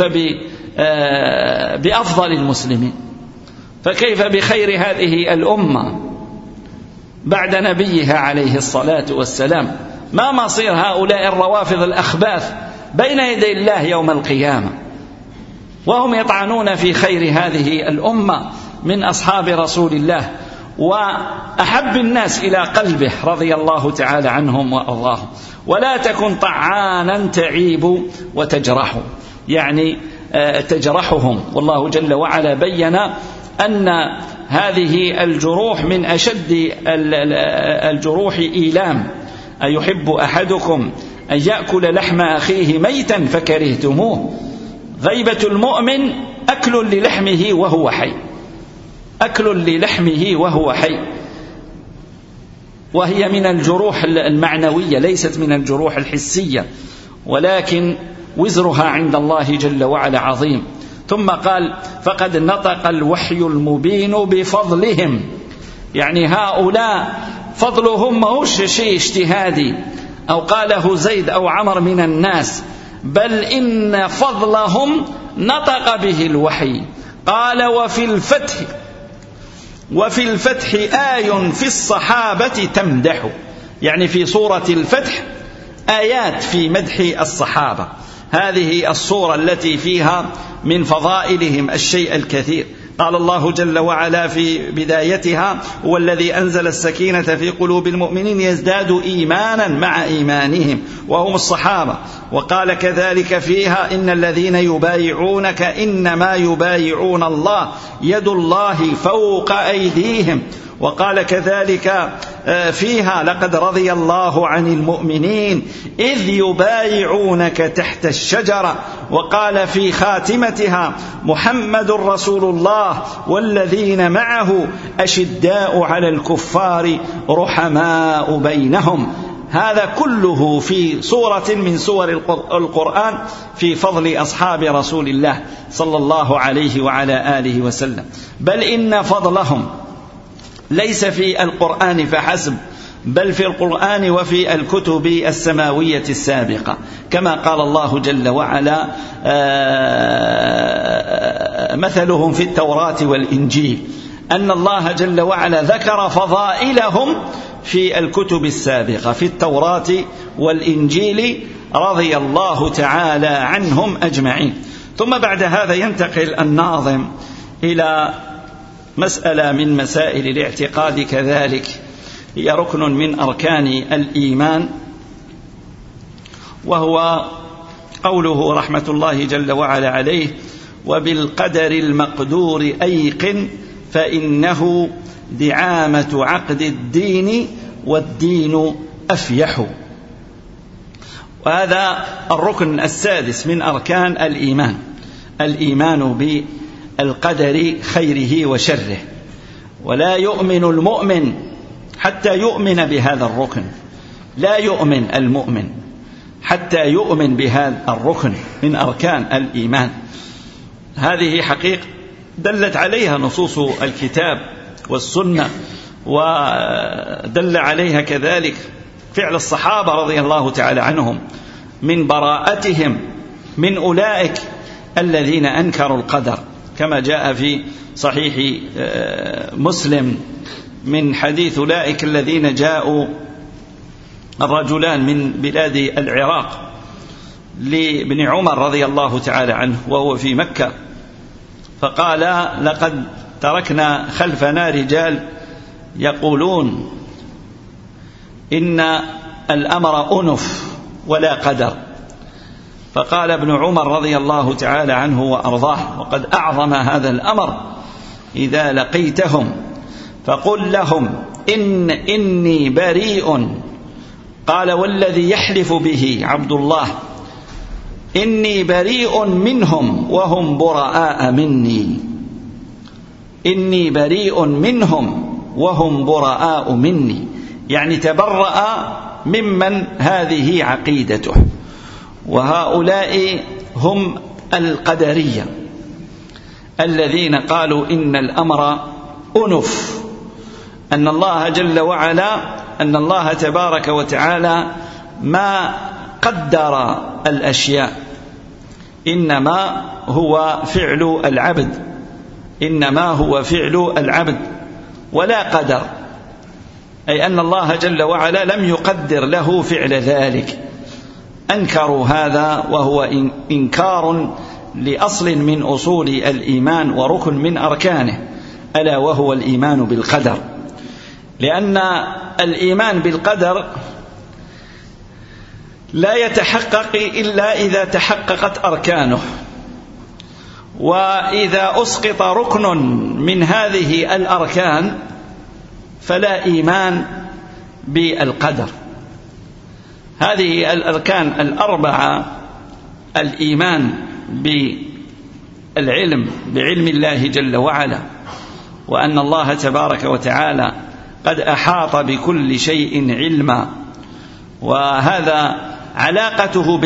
بأفضل المسلمين؟ فكيف بخير هذه الأمة بعد نبيها عليه الصلاة والسلام؟ ما مصير هؤلاء الروافض الأخباث بين يدي الله يوم القيامة وهم يطعنون في خير هذه الأمة من أصحاب رسول الله وأحب الناس إلى قلبه رضي الله تعالى عنهم وأرضاهم. ولا تكن طعانا تعيب وتجرح، يعني تجرحهم. والله جل وعلا بين أن هذه الجروح من أشد الجروح إيلام. أيحب أحدكم أن يأكل لحم أخيه ميتا فكرهتموه؟ غيبة المؤمن أكل للحمه وهو حي، وهي من الجروح المعنوية ليست من الجروح الحسية، ولكن وزرها عند الله جل وعلا عظيم. ثم قال فقد نطق الوحي المبين بفضلهم، يعني هؤلاء فضلهم ماهوش شيء اجتهادي أو قاله زيد أو عمر من الناس، بل إن فضلهم نطق به الوحي. قال وفي الفتح آي في الصحابة تمدح، يعني في سورة الفتح آيات في مدح الصحابة. هذه الصورة التي فيها من فضائلهم الشيء الكثير. قال الله جل وعلا في بدايتها هو الذي أنزل السكينة في قلوب المؤمنين يزدادوا إيمانا مع إيمانهم وهم الصحابة. وقال كذلك فيها إن الذين يبايعونك إنما يبايعون الله يد الله فوق أيديهم. وقال كذلك فيها لقد رضي الله عن المؤمنين إذ يبايعونك تحت الشجرة. وقال في خاتمتها محمد رسول الله والذين معه أشداء على الكفار رحماء بينهم. هذا كله في سورة من سور القرآن في فضل أصحاب رسول الله صلى الله عليه وعلى آله وسلم. بل إن فضلهم ليس في القرآن فحسب، بل في القرآن وفي الكتب السماوية السابقة، كما قال الله جل وعلا: مثلهم في التوراة والإنجيل، أن الله جل وعلا ذكر فضائلهم في الكتب السابقة في التوراة والإنجيل رضي الله تعالى عنهم أجمعين. ثم بعد هذا ينتقل الناظم إلى مسألة من مسائل الاعتقاد، كذلك هي ركن من أركان الإيمان، وهو قوله رحمة الله جل وعلا عليه: وبالقدر المقدور أيقن فإنه دعامة عقد الدين والدين أفيح. وهذا الركن السادس من أركان الإيمان، الإيمان بالقدر خيره وشره. ولا يؤمن المؤمن حتى يؤمن بهذا الركن، لا يؤمن المؤمن حتى يؤمن بهذا الركن من أركان الإيمان. هذه حقيقة دلت عليها نصوص الكتاب والسنة، ودل عليها كذلك فعل الصحابة رضي الله تعالى عنهم من براءتهم من أولئك الذين أنكروا القدر، كما جاء في صحيح مسلم من حديث أولئك الذين جاءوا الرجلان من بلاد العراق لابن عمر رضي الله تعالى عنه وهو في مكة، فقال: لقد تركنا خلفنا رجال يقولون إن الأمر أنف ولا قدر. فقال ابن عمر رضي الله تعالى عنه وأرضاه: وقد أعظم هذا الأمر، إذا لقيتهم فقل لهم إني بريء. قال: والذي يحلف به عبد الله إني بريء منهم وهم براء مني، إني بريء منهم وهم براء مني، يعني تبرأ ممن هذه عقيدته. وهؤلاء هم القدرية الذين قالوا إن الأمر أنف، أن الله جل وعلا، أن الله تبارك وتعالى ما قدر الأشياء، إنما هو فعل العبد، إنما هو فعل العبد ولا قدر، أي أن الله جل وعلا لم يقدر له فعل ذلك. أنكروا هذا، وهو إنكار لأصل من أصول الإيمان وركن من أركانه، ألا وهو الإيمان بالقدر. لأن الإيمان بالقدر لا يتحقق إلا إذا تحققت أركانه، وإذا أسقط ركن من هذه الأركان فلا إيمان بالقدر. هذه الأركان الأربعة: الإيمان بالعلم، بعلم الله جل وعلا، وأن الله تبارك وتعالى قد أحاط بكل شيء علما، وهذا علاقته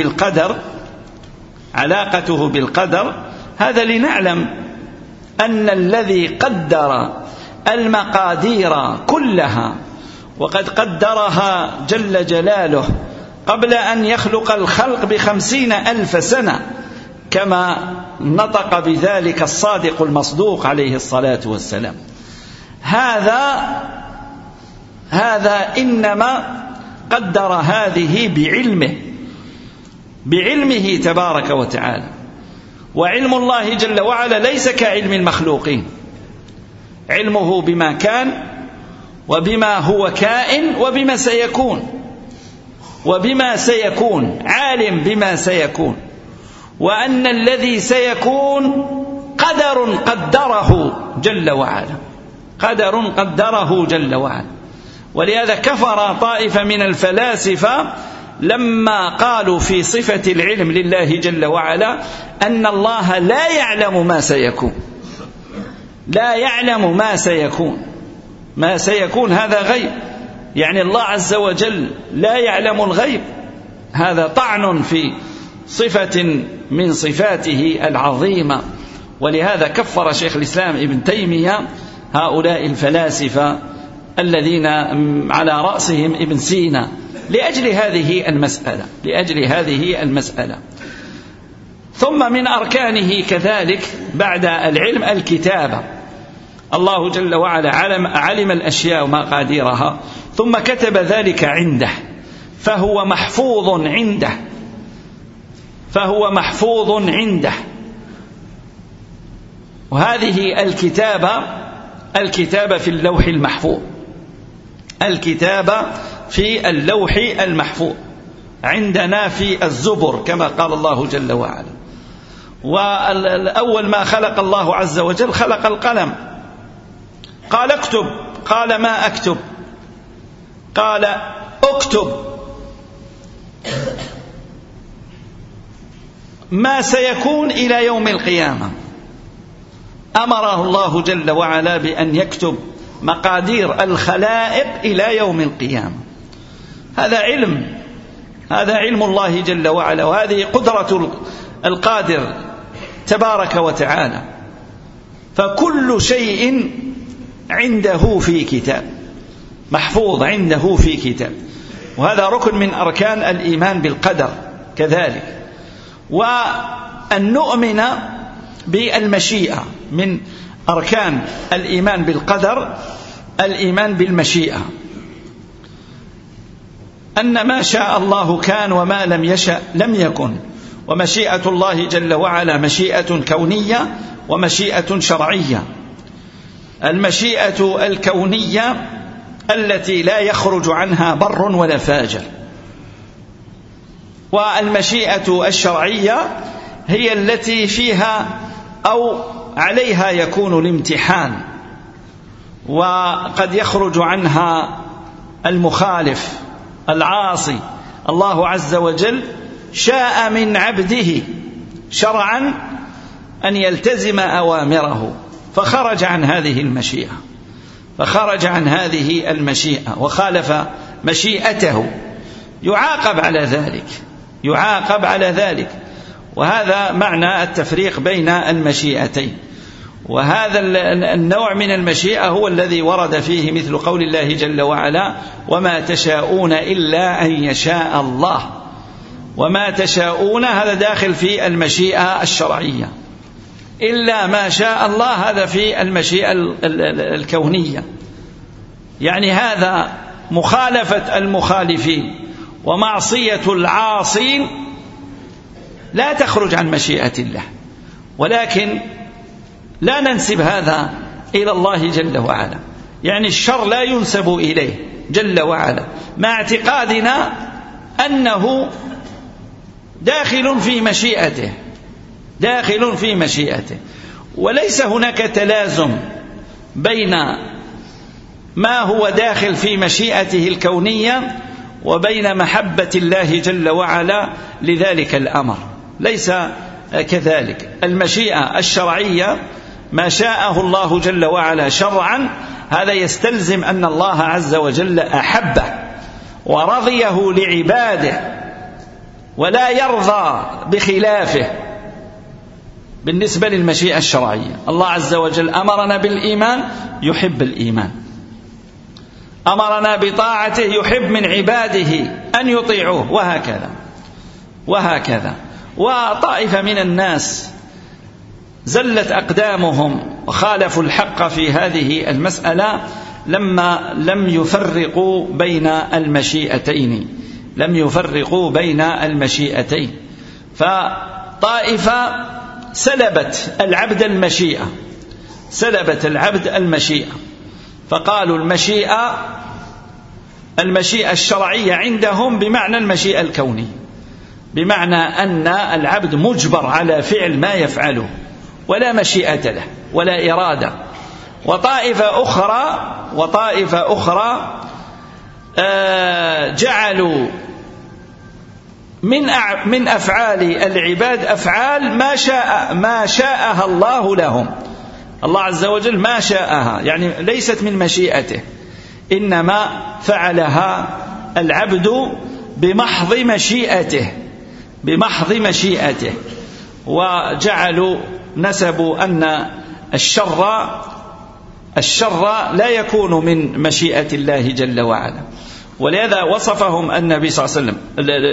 بالقدر هذا لنعلم أن الذي قدر المقادير كلها، وقد قدرها جل جلاله قبل أن يخلق الخلق ب50,000 سنة، كما نطق بذلك الصادق المصدوق عليه الصلاة والسلام. هذا إنما قدر هذه بعلمه تبارك وتعالى. وعلم الله جل وعلا ليس كعلم المخلوقين، علمه بما كان وبما هو كائن وبما سيكون، عالم بما سيكون، وأن الذي سيكون قدر قدره جل وعلا. ولهذا كفر طائفة من الفلاسفة لما قالوا في صفة العلم لله جل وعلا أن الله لا يعلم ما سيكون، ما سيكون هذا غيب، يعني الله عز وجل لا يعلم الغيب، هذا طعن في صفة من صفاته العظيمة. ولهذا كفر شيخ الإسلام ابن تيمية هؤلاء الفلاسفة الذين على رأسهم ابن سينا لأجل هذه المسألة. ثم من أركانه كذلك بعد العلم الكتابة. الله جل وعلا علم الأشياء ومقاديرها ثم كتب ذلك عنده، فهو محفوظ عنده. وهذه الكتابة في اللوح المحفوظ، الكتابة في اللوح المحفوظ عندنا في الزبر كما قال الله جل وعلا. والأول ما خلق الله عز وجل خلق القلم، قال اكتب، قال ما أكتب، قال اكتب ما سيكون إلى يوم القيامة. أمره الله جل وعلا بأن يكتب مقادير الخلائق إلى يوم القيامة. هذا علم الله جل وعلا، وهذه قدرة القادر تبارك وتعالى. فكل شيء عنده في كتاب، محفوظ عنده في كتاب. وهذا ركن من أركان الإيمان بالقدر كذلك. وأن نؤمن بالمشيئة، من أركان الإيمان بالقدر الإيمان بالمشيئة، أن ما شاء الله كان وما لم يشأ لم يكن. ومشيئة الله جل وعلا مشيئة كونية ومشيئة شرعية. المشيئة الكونية التي لا يخرج عنها بر ولا فاجر، والمشيئة الشرعية هي التي فيها أو عليها يكون الامتحان، وقد يخرج عنها المخالف العاصي. الله عز وجل شاء من عبده شرعا أن يلتزم أوامره، فخرج عن هذه المشيئة وخالف مشيئته، يعاقب على ذلك. وهذا معنى التفريق بين المشيئتين. وهذا النوع من المشيئة هو الذي ورد فيه مثل قول الله جل وعلا: وما تشاءون إلا أن يشاء الله. وما تشاءون هذا داخل في المشيئة الشرعية، إلا ما شاء الله هذا في المشيئة الكونية. يعني هذا مخالفة المخالفين ومعصية العاصين لا تخرج عن مشيئة الله، ولكن لا ننسب هذا إلى الله جل وعلا. يعني الشر لا ينسب إليه جل وعلا، مع اعتقادنا أنه داخل في مشيئته. وليس هناك تلازم بين ما هو داخل في مشيئته الكونية وبين محبة الله جل وعلا لذلك الأمر، ليس كذلك. المشيئة الشرعية ما شاءه الله جل وعلا شرعا، هذا يستلزم أن الله عز وجل أحبه ورضيه لعباده، ولا يرضى بخلافه. بالنسبة للمشيئة الشرعية، الله عز وجل أمرنا بالإيمان يحب الإيمان، أمرنا بطاعته يحب من عباده أن يطيعوه، وهكذا. وطائفة من الناس زلت أقدامهم وخالفوا الحق في هذه المسألة لما لم يفرقوا بين المشيئتين. فطائفة سلبت العبد المشيئة، فقالوا المشيئة الشرعية عندهم بمعنى المشيئة الكونية، بمعنى أن العبد مجبر على فعل ما يفعله ولا مشيئة له ولا إرادة. وطائفة أخرى جعلوا من أفعال العباد أفعال ما شاءها الله لهم. الله عز وجل ما شاءها، يعني ليست من مشيئته، إنما فعلها العبد بمحض مشيئته، وجعلوا نسبوا أن الشر لا يكون من مشيئة الله جل وعلا. ولهذا وصفهم النبي صلى الله عليه وسلم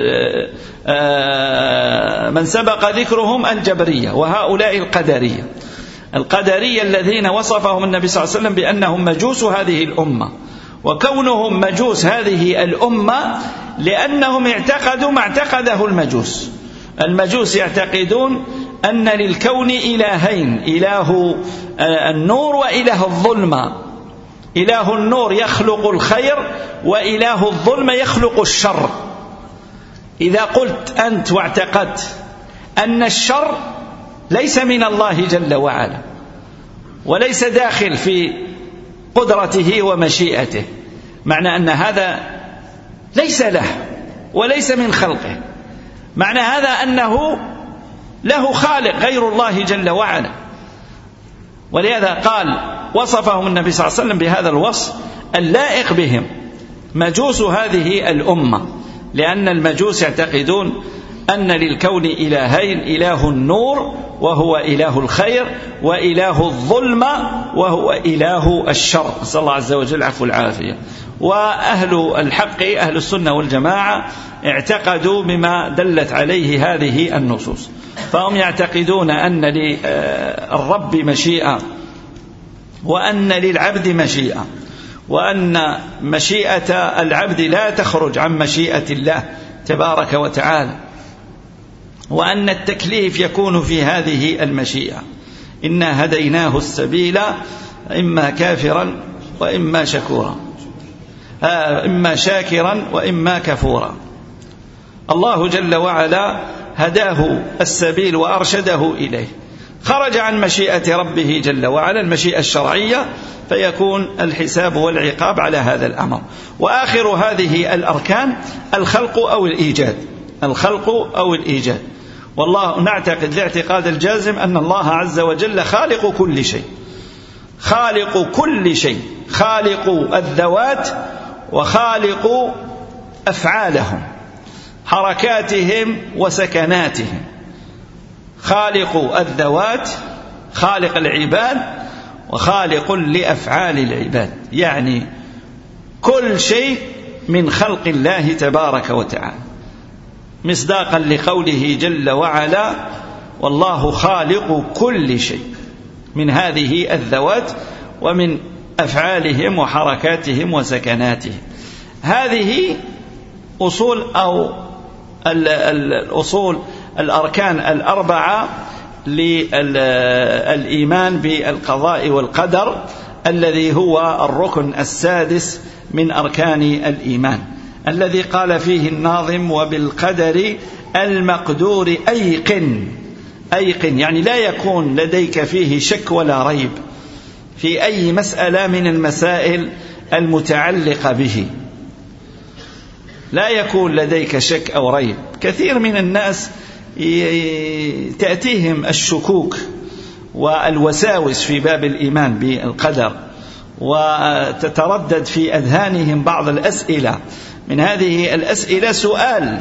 من سبق ذكرهم الجبرية، وهؤلاء القدرية الذين وصفهم النبي صلى الله عليه وسلم بأنهم مجوس هذه الأمة. وكونهم مجوس هذه الأمة لأنهم اعتقدوا ما اعتقده المجوس يعتقدون أن للكون إلهين، إله النور وإله الظلمة. إله النور يخلق الخير، وإله الظلمة يخلق الشر. إذا قلت أنت واعتقدت أن الشر ليس من الله جل وعلا وليس داخل في قدرته ومشيئته، معنى أن هذا ليس له وليس من خلقه، معنى هذا أنه له خالق غير الله جل وعلا. ولهذا قال وصفهم النبي صلى الله عليه وسلم بهذا الوصف اللائق بهم، مجوس هذه الأمة، لأن المجوس يعتقدون أن للكون إلهين، إله النور وهو إله الخير، وإله الظلمة وهو إله الشر، نسأل الله عز وجل العفو والعافية. وأهل الحق أهل السنة والجماعة اعتقدوا بما دلت عليه هذه النصوص، فهم يعتقدون أن للرب مشيئة، وأن للعبد مشيئة، وأن مشيئة العبد لا تخرج عن مشيئة الله تبارك وتعالى، وأن التكليف يكون في هذه المشيئة. إنا هديناه السبيل إما كافرا وإما شكورا، إما شاكرا وإما كفورا. الله جل وعلا هداه السبيل وأرشده إليه، خرج عن مشيئة ربه جل وعلا المشيئة الشرعية، فيكون الحساب والعقاب على هذا الأمر. وآخر هذه الأركان الخلق أو الإيجاد. والله نعتقد الاعتقاد الجازم أن الله عز وجل خالق كل شيء، خالق الذوات وخالق أفعالهم، حركاتهم وسكناتهم، خالق الذوات، خالق العباد، وخالق لأفعال العباد، يعني كل شيء من خلق الله تبارك وتعالى، مصداقا لقوله جل وعلا والله خالق كل شيء من هذه الذوات ومن أفعالهم وحركاتهم وسكناتهم. هذه أصول أو الأصول الأركان الأربعة للإيمان بالقضاء والقدر، الذي هو الركن السادس من أركان الإيمان، الذي قال فيه الناظم وبالقدر المقدور أيقن، يعني لا يكون لديك فيه شك ولا ريب في أي مسألة من المسائل المتعلقة به، لا يكون لديك شك أو ريب. كثير من الناس تأتيهم الشكوك والوساوس في باب الإيمان بالقدر، وتتردد في أذهانهم بعض الأسئلة. من هذه الأسئلة سؤال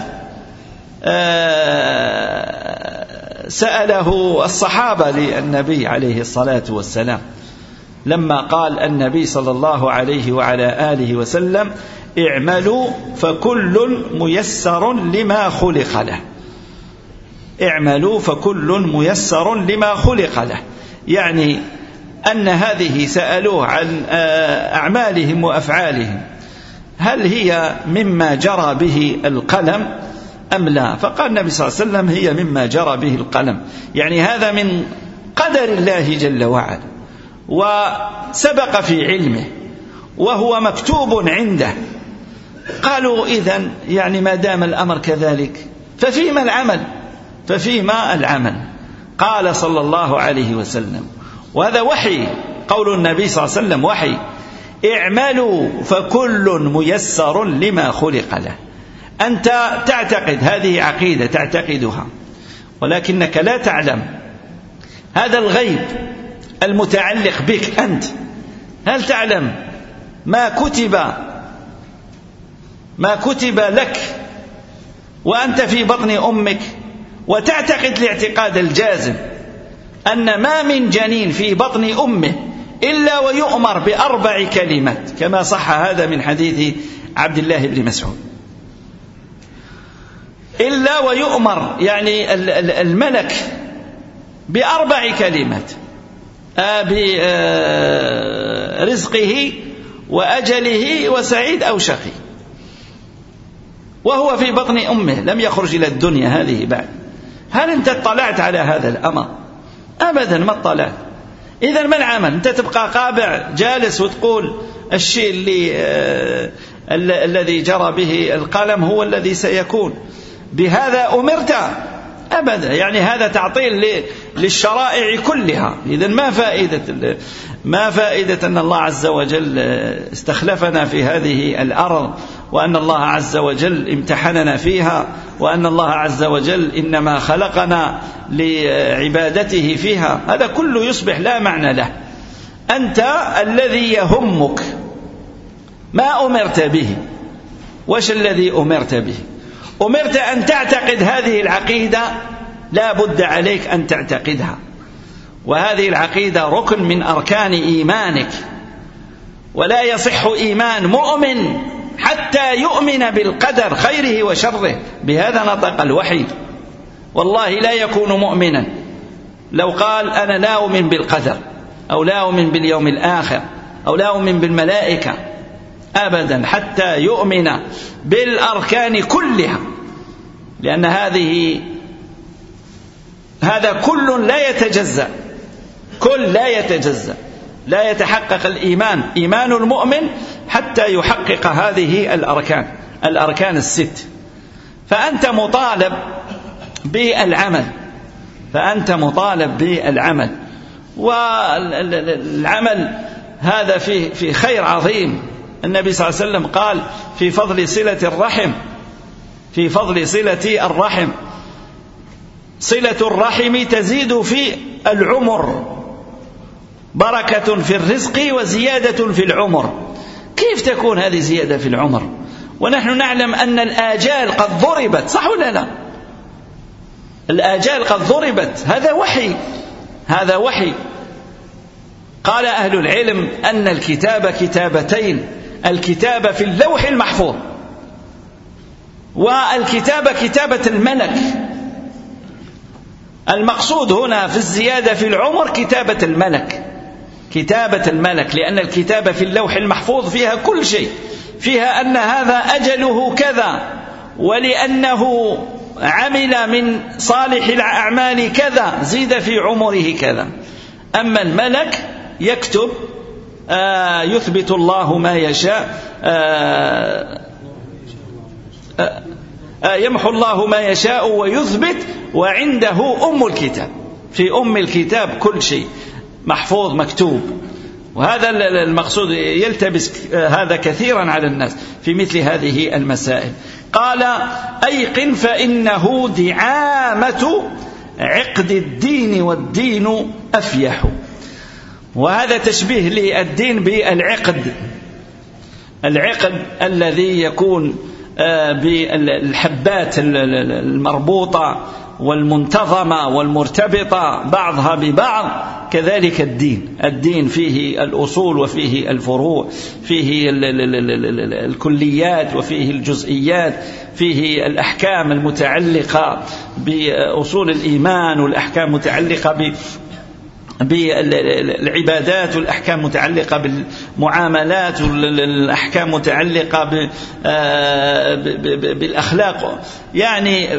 سأله الصحابة للنبي عليه الصلاة والسلام، لما قال النبي صلى الله عليه وعلى آله وسلم اعملوا فكل ميسر لما خلق له، اعملوا فكل ميسر لما خلق له، يعني أن هذه سألوه عن أعمالهم وأفعالهم هل هي مما جرى به القلم أم لا؟ فقال النبي صلى الله عليه وسلم هي مما جرى به القلم، يعني هذا من قدر الله جل وعلا وسبق في علمه وهو مكتوب عنده. قالوا إذن يعني ما دام الأمر كذلك ففيما العمل؟ قال صلى الله عليه وسلم، وهذا وحي، قول النبي صلى الله عليه وسلم وحي، اعملوا فكل ميسر لما خلق له. أنت تعتقد هذه عقيدة تعتقدها، ولكنك لا تعلم هذا الغيب المتعلق بك أنت. هل تعلم ما كتب لك وأنت في بطن أمك، وتعتقد الاعتقاد الجازم أن ما من جنين في بطن أمه إلا ويؤمر ب4 كلمات، كما صح هذا من حديث عبد الله بن مسعود. إلا ويؤمر يعني الملك ب4 كلمات: برزقه وأجله وسعيد أو شقي، وهو في بطن أمه لم يخرج إلى الدنيا هذه بعد. هل أنت اطلعت على هذا الأمر؟ أبدا ما اطلعت. إذن ما العمل؟ أنت تبقى قابع جالس وتقول الشيء الذي جرى به القلم هو الذي سيكون، بهذا أمرت؟ أبدا. يعني هذا تعطيل للشرائع كلها. إذن ما فائدة أن الله عز وجل استخلفنا في هذه الأرض، وأن الله عز وجل امتحننا فيها، وأن الله عز وجل إنما خلقنا لعبادته فيها. هذا كله يصبح لا معنى له. أنت الذي يهمك ما أمرت به. وش الذي أمرت به؟ أمرت أن تعتقد هذه العقيدة، لا بد عليك أن تعتقدها، وهذه العقيدة ركن من أركان إيمانك. ولا يصح إيمان مؤمن حتى يؤمن بالقدر خيره وشره. بهذا نطق الوحي. والله لا يكون مؤمنا لو قال أنا لا أؤمن بالقدر، أو لا أؤمن باليوم الآخر، أو لا أؤمن بالملائكة، أبدا، حتى يؤمن بالأركان كلها. لأن هذا كل لا يتجزأ، لا يتحقق إيمان المؤمن حتى يحقق هذه الأركان ال6. فأنت مطالب بالعمل، والعمل هذا في خير عظيم. النبي صلى الله عليه وسلم قال في فضل صلة الرحم: صلة الرحم تزيد في العمر، بركة في الرزق وزيادة في العمر. كيف تكون هذه زيادة في العمر ونحن نعلم أن الآجال قد ضربت؟ صح ولا لا؟ الآجال قد ضربت. هذا وحي. قال أهل العلم أن الكتاب كتابتين: الكتابة في اللوح المحفوظ، والكتابة كتابة الملك. المقصود هنا في الزيادة في العمر كتابة الملك، لأن الكتابة في اللوح المحفوظ فيها كل شيء، فيها أن هذا أجله كذا، ولأنه عمل من صالح الأعمال كذا زيد في عمره كذا. أما الملك يكتب، يثبت الله ما يشاء، يمحو الله ما يشاء ويثبت، وعنده أم الكتاب. في أم الكتاب كل شيء محفوظ مكتوب. وهذا المقصود يلتبس هذا كثيرا على الناس في مثل هذه المسائل. قال: أيقن فإنه دعامة عقد الدين، والدين أفيح. وهذا تشبيه للدين بالعقد، الذي يكون بالحبات المربوطة والمنتظمة والمرتبطة بعضها ببعض. كذلك الدين فيه الأصول وفيه الفروع، فيه الكليات وفيه الجزئيات، فيه الأحكام المتعلقة بأصول الإيمان، والأحكام المتعلقة بالعبادات، والأحكام متعلقة بالمعاملات، والأحكام متعلقة بالأخلاق. يعني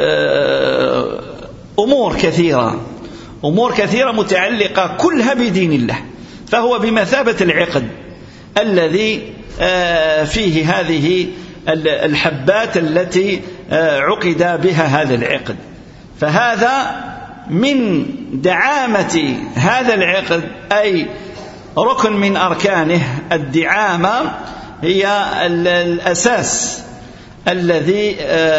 أمور كثيرة متعلقة كلها بدين الله. فهو بمثابة العقد الذي فيه هذه الحبات التي عقد بها هذا العقد. فهذا من دعامة هذا العقد، أي ركن من أركانه. الدعامة هي الأساس الذي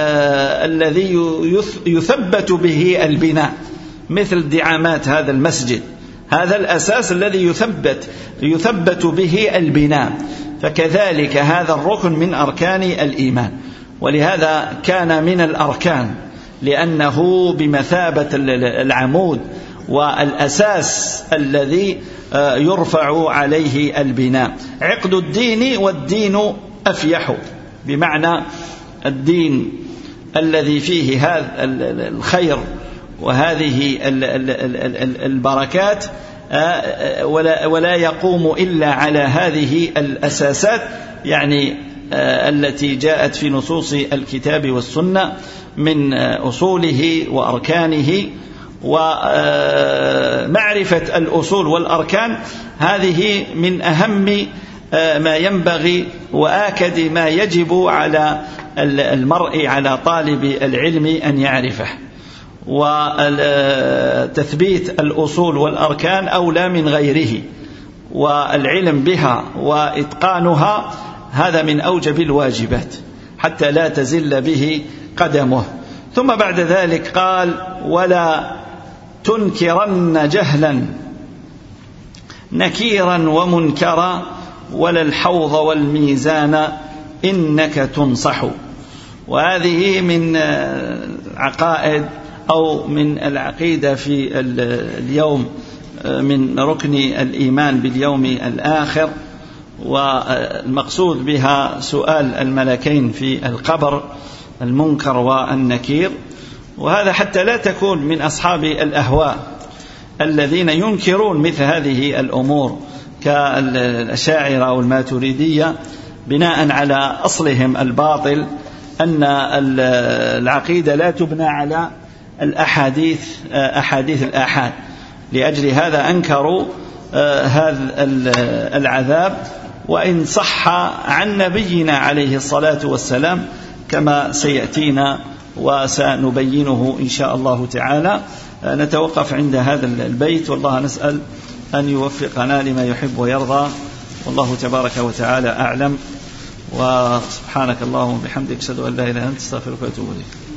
يثبت به البناء، مثل دعامات هذا المسجد. هذا الأساس الذي يثبت به البناء. فكذلك هذا الركن من أركان الإيمان، ولهذا كان من الأركان لأنه بمثابة العمود والأساس الذي يرفع عليه البناء. عقد الدين والدين أفيح، بمعنى الدين الذي فيه هذا الخير وهذه البركات ولا يقوم إلا على هذه الأساسات، يعني التي جاءت في نصوص الكتاب والسنة من أصوله وأركانه. ومعرفة الأصول والأركان هذه من أهم ما ينبغي وآكد ما يجب على المرء على طالب العلم أن يعرفه. وتثبيت الأصول والأركان أولى من غيره، والعلم بها وإتقانها هذا من أوجب الواجبات حتى لا تزل به قدمه. ثم بعد ذلك قال: ولا تنكرن جهلا نكيرا ومنكرا ولا الحوض والميزان إنك تنصح. وهذه من عقائد أو من العقيدة في اليوم، من ركن الإيمان باليوم الآخر، والمقصود بها سؤال الملكين في القبر، المنكر والنكير. وهذا حتى لا تكون من أصحاب الأهواء الذين ينكرون مثل هذه الأمور كالأشاعرة والماتريدية، بناء على أصلهم الباطل أن العقيدة لا تبنى على أحاديث الآحاد. لأجل هذا أنكروا هذا العذاب، وإن صح عن نبينا عليه الصلاة والسلام كما سيأتينا وسنبينه إن شاء الله تعالى. نتوقف عند هذا البيت، والله نسأل أن يوفقنا لما يحب ويرضى، والله تبارك وتعالى أعلم. وسبحانك اللهم وبحمدك، أشهد أن لا إله إلا أنت، أستغفرك وأتوب إليك.